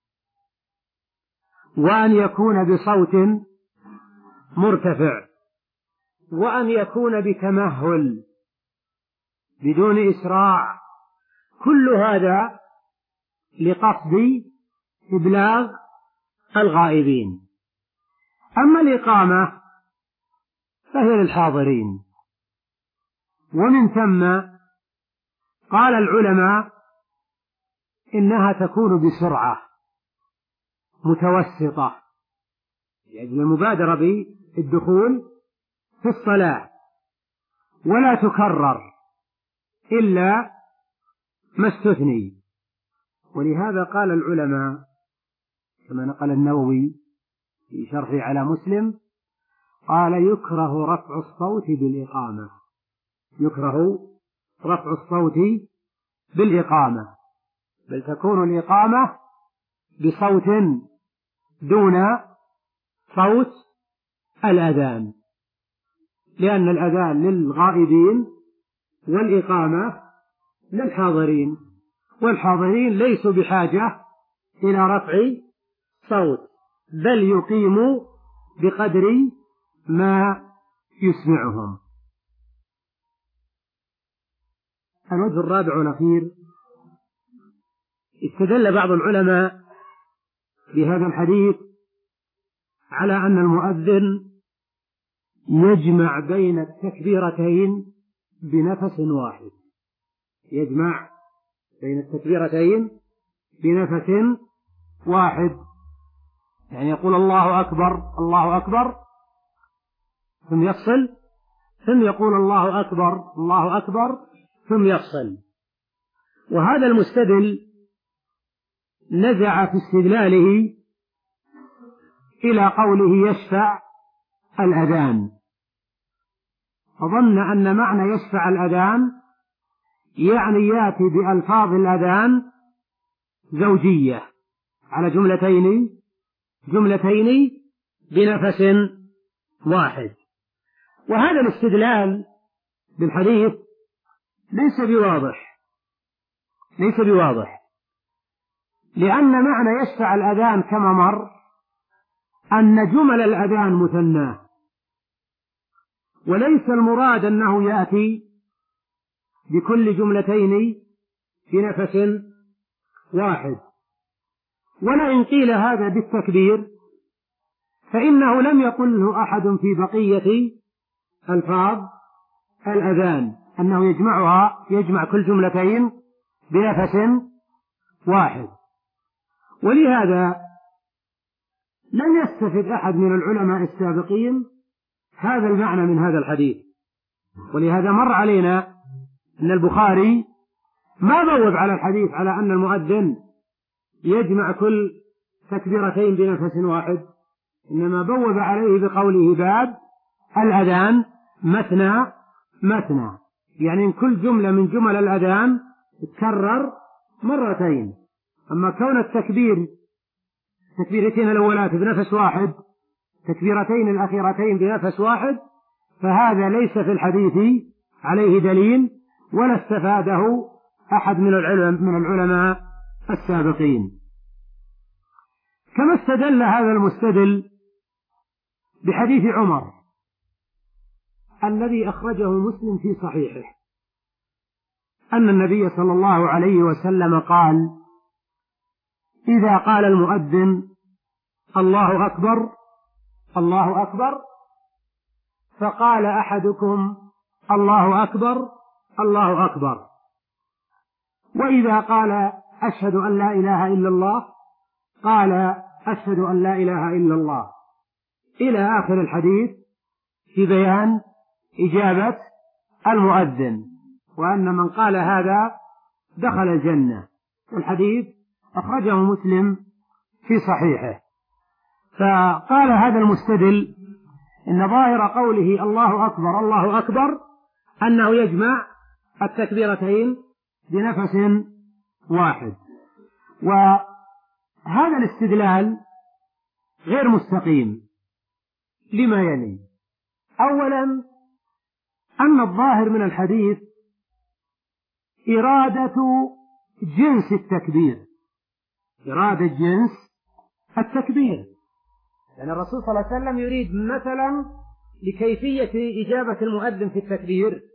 وأن يكون بصوت مرتفع، وأن يكون بتمهل بدون إسراع، كل هذا لقصد إبلاغ الغائبين. أما الإقامة فهي للحاضرين، ومن ثم قال العلماء إنها تكون بسرعة متوسطة، لأجل المبادرة بالدخول في الصلاة، ولا تكرر إلا ما استثني. ولهذا قال العلماء كما نقل النووي في شرحه على مسلم، قال يكره رفع الصوت بالإقامة، يكره رفع الصوت بالإقامة، بل تكون الإقامة بصوت دون صوت الأذان، لأن الأذان للغائبين والإقامة للحاضرين، والحاضرين ليسوا بحاجة إلى رفع صوت، بل يقيموا بقدر ما يسمعهم. الوجه الرابع والأخير، استدل بعض العلماء بهذا الحديث على أن المؤذن يجمع بين التكبيرتين بنفس واحد، يجمع بين التكبيرتين بنفس واحد، يعني يقول الله أكبر الله أكبر ثم يفصل، ثم يقول الله أكبر الله أكبر ثم يفصل. وهذا المستدل نزع في استدلاله إلى قوله يشفع الأذان، فظن أن معنى يشفع الأذان يعني يأتي بألفاظ الأذان زوجية على جملتين جملتين بنفس واحد. وهذا الاستدلال بالحديث ليس بواضح ليس بواضح لأن معنى يشفع الأذان كما مر أن جمل الأذان مثناه، وليس المراد أنه يأتي بكل جملتين بنفس واحد. ولئن قيل هذا بالتكبير فإنه لم يقله أحد في بقية ألفاظ الأذان أنه يجمعها يجمع كل جملتين بنفس واحد. ولهذا لم يستفد أحد من العلماء السابقين هذا المعنى من هذا الحديث. ولهذا مر علينا أن البخاري ما بوب على الحديث على أن المؤذن يجمع كل تكبيرتين بنفس واحد، إنما بوب عليه بقوله باب الأذان مثنى مثنى، يعني كل جملة من جمل الأذان تكرر مرتين. أما كون التكبير تكبيرتين الأولات بنفس واحد، تكبيرتين الأخيرتين بنفس واحد، فهذا ليس في الحديث عليه دليل ولا استفاده أحد من العلماء من العلماء السابقين. كما استدل هذا المستدل بحديث عمر الذي أخرجه مسلم في صحيحه أن النبي صلى الله عليه وسلم قال: إذا قال المؤذن الله أكبر الله أكبر فقال أحدكم الله أكبر الله أكبر، وإذا قال أشهد أن لا إله إلا الله قال أشهد أن لا إله إلا الله، إلى آخر الحديث في بيان إجابة المؤذن وأن من قال هذا دخل الجنة. والحديث أخرجه مسلم في صحيحه. فقال هذا المستدل إن ظاهر قوله الله أكبر الله أكبر أنه يجمع التكبيرتين بنفس واحد. وهذا الاستدلال غير مستقيم لما يلي: أولا أن الظاهر من الحديث إرادة جنس التكبير، إرادة جنس التكبير، لأن الرسول صلى الله عليه وسلم يريد مثلا لكيفية إجابة المؤذن في التكبير